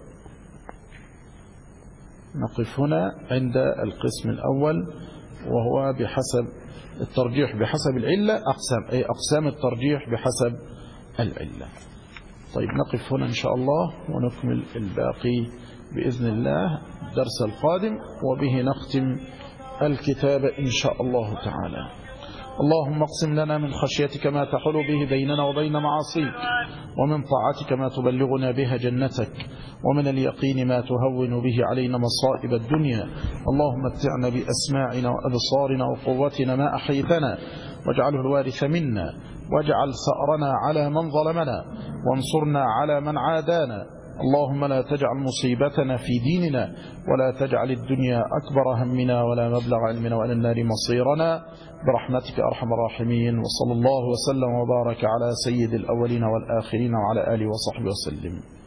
نقف هنا عند القسم الأول، وهو بحسب الترجيح بحسب العلة. أقسام الترجيح بحسب العلة. طيب، نقف هنا إن شاء الله ونكمل الباقي بإذن الله الدرس القادم، وبه نختم الكتاب إن شاء الله تعالى. اللهم اقسم لنا من خشيتك ما تحول به بيننا وبين معاصيك، ومن طاعتك ما تبلغنا بها جنتك، ومن اليقين ما تهون به علينا مصائب الدنيا. اللهم متعنا بأسماعنا وأبصارنا وقوتنا ما أحيتنا، واجعله الوارث منا، واجعل ثأرنا على من ظلمنا، وانصرنا على من عادانا. اللهم لا تجعل مصيبتنا في ديننا، ولا تجعل الدنيا أكبر همنا ولا مبلغ علمنا وإلى النار مصيرنا، برحمتك أرحم الراحمين. وصلى الله وسلم وبارك على سيد الأولين والآخرين وعلى آله وصحبه وسلم.